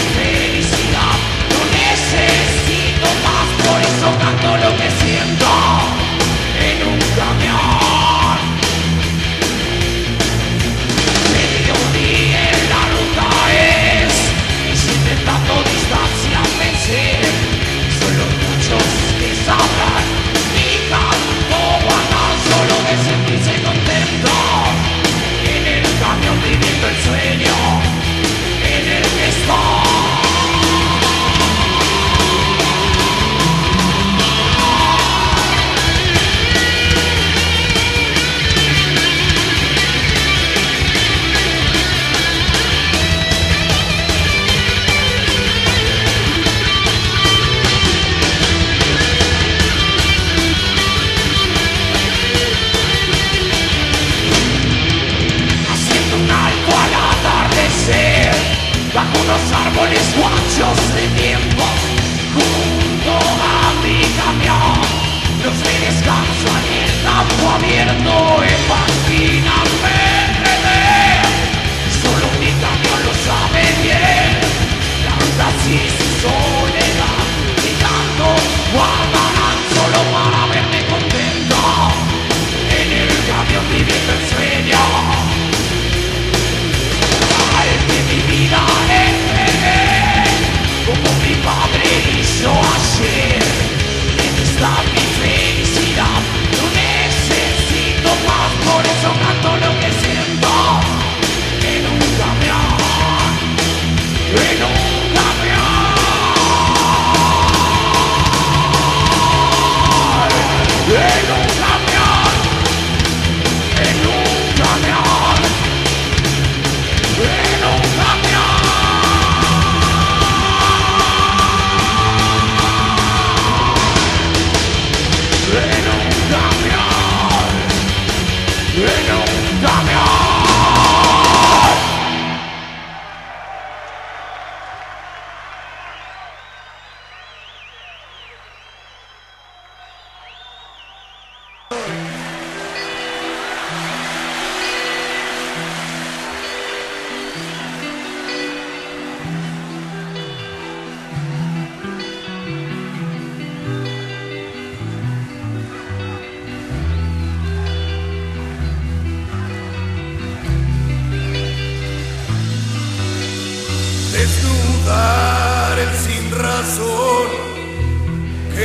Necesito más, por eso canto lo que siento.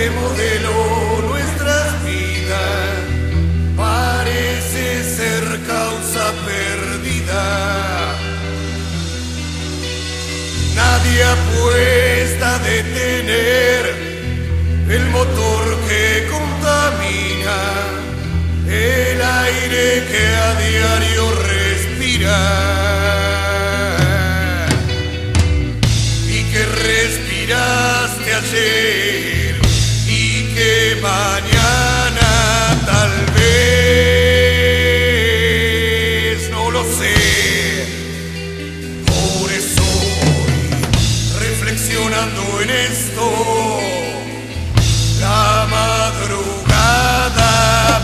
que modeló nuestras vidas parece ser causa perdida. Nadie apuesta a detener el motor que contamina el aire que a diario respira y que respiraste ayer y que mañana tal vez, no lo sé. Por eso hoy, reflexionando en esto, la madrugada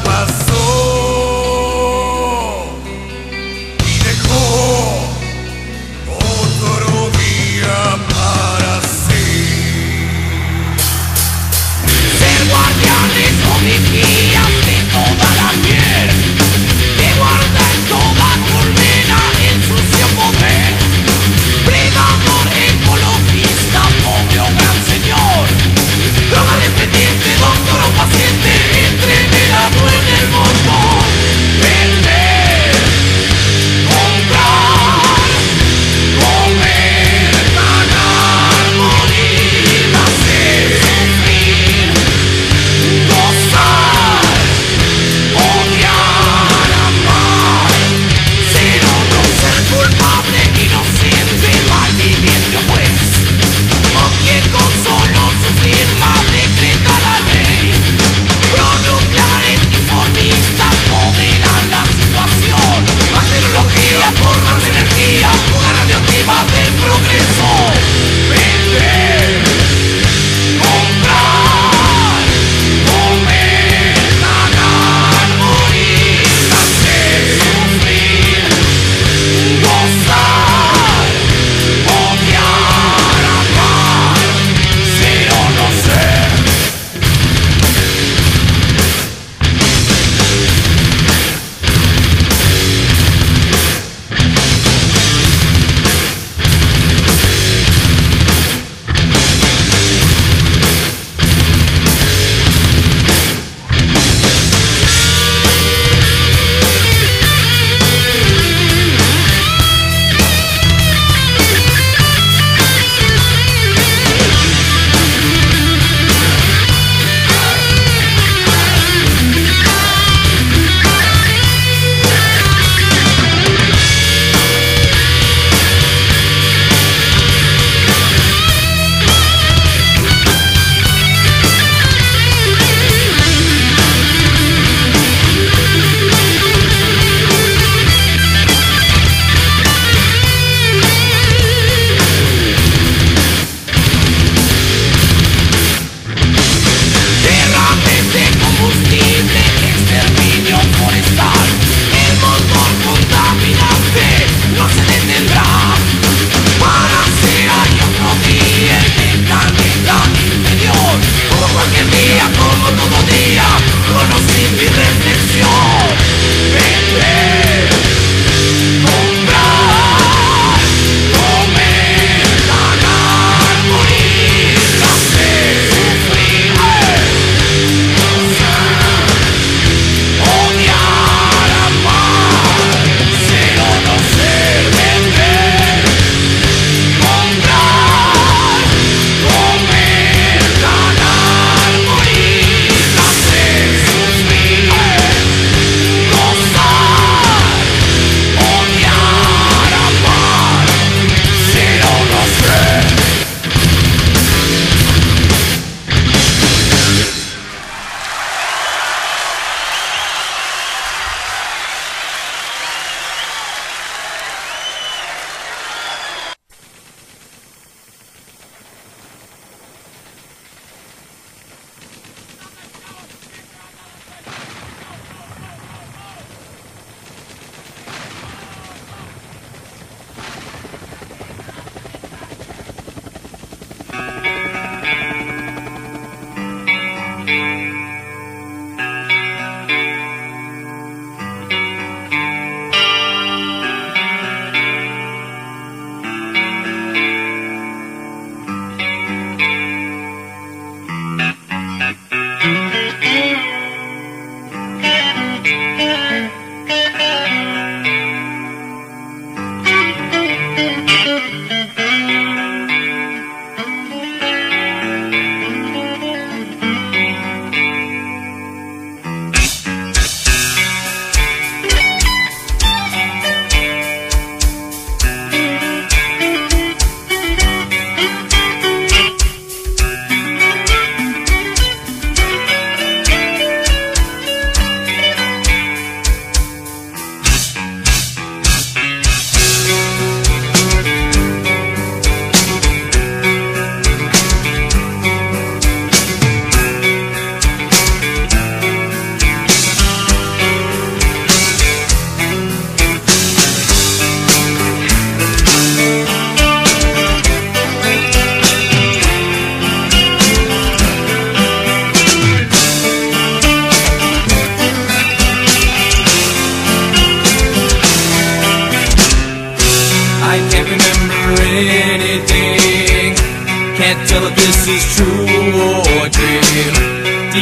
pasó y dejó otro día para ser. Ser guardianes.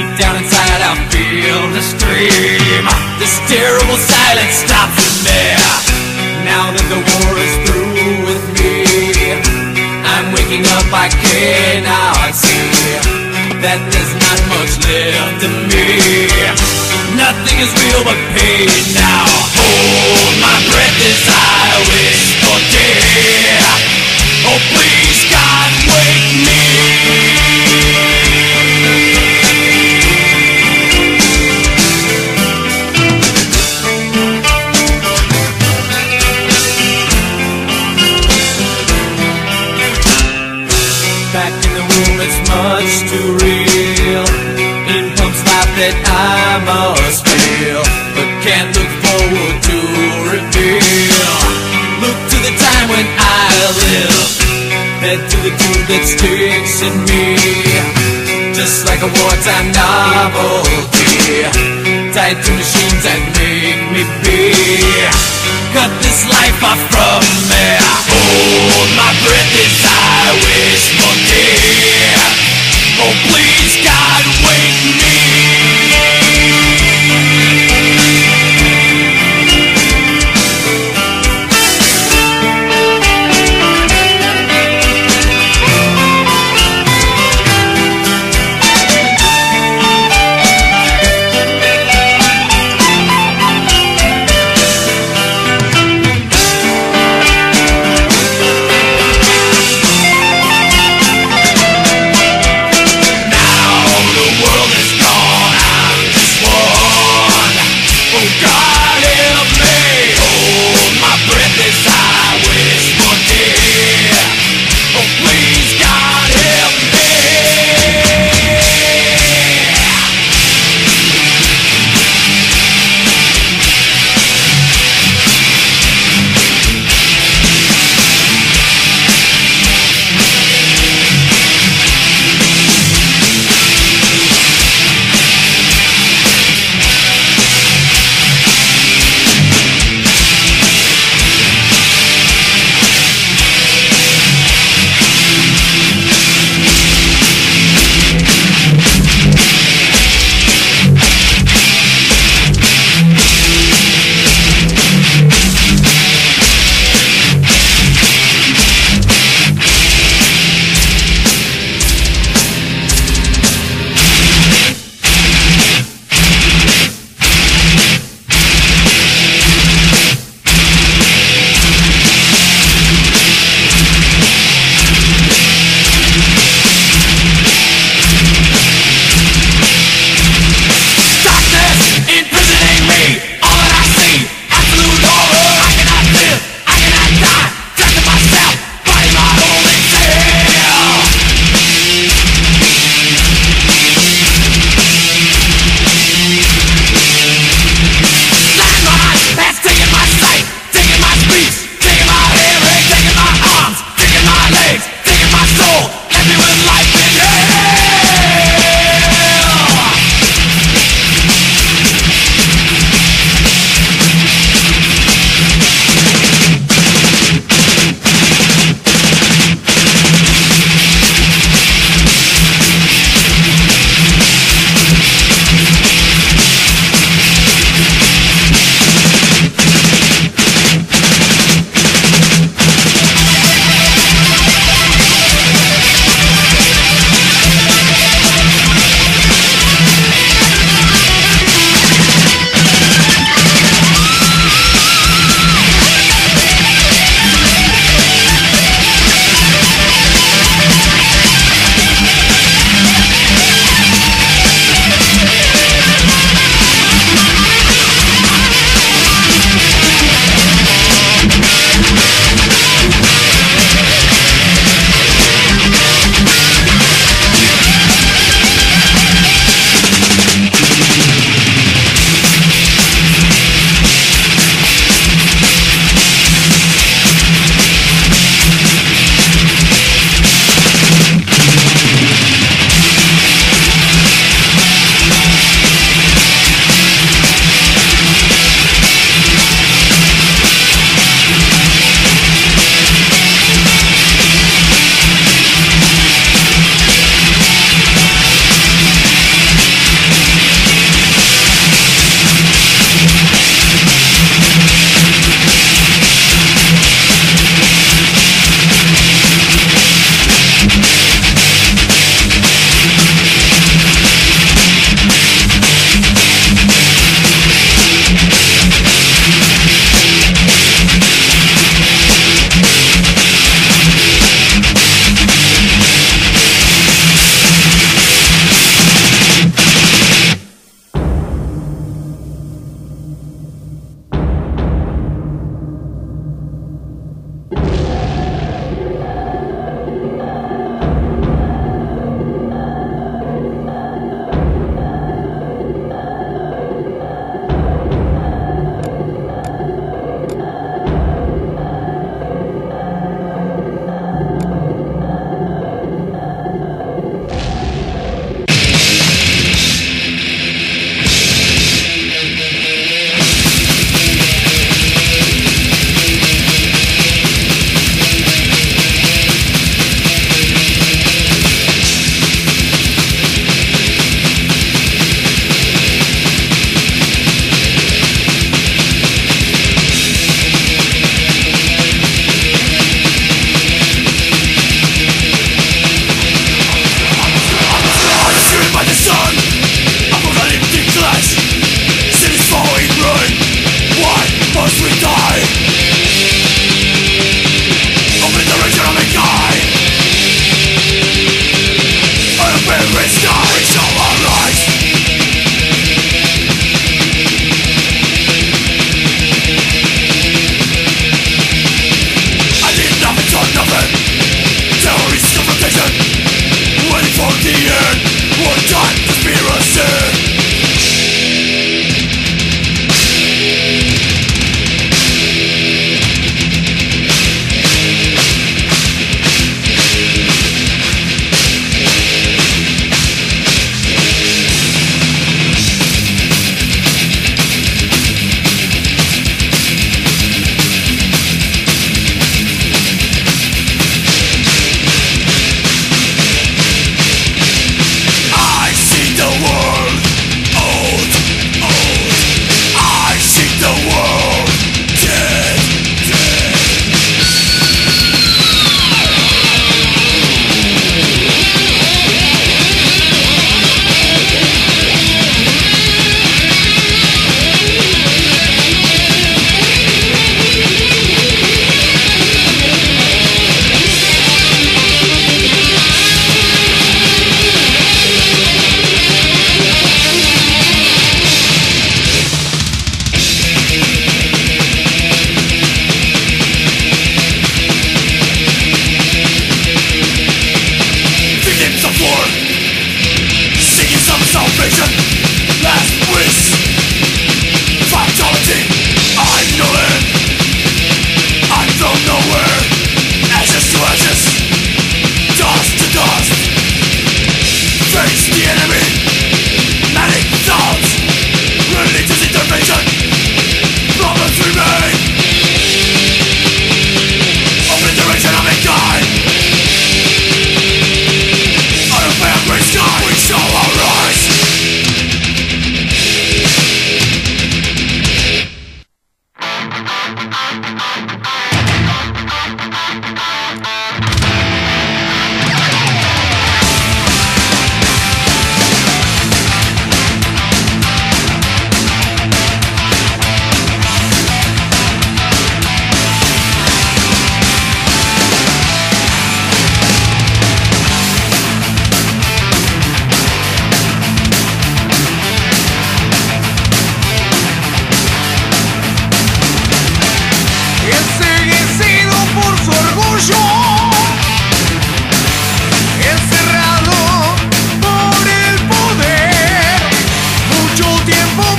Deep down inside I feel the stream. This terrible silence stops in there. Now that the war is through with me, I'm waking up, I cannot see that there's not much left of me. Nothing is real but pain now. Hold my breath as I wish for death. Oh please God, wake me. Back in the womb, it's much too real. In pumps life that I must feel, but can't look forward to reveal. Look to the time when I live, head to the tube that sticks in me, just like a wartime novelty, tied to machines that make me be. Cut this life off from me. Hold my breath as I wish for death. Oh please God, wake me. Now the world is tiempo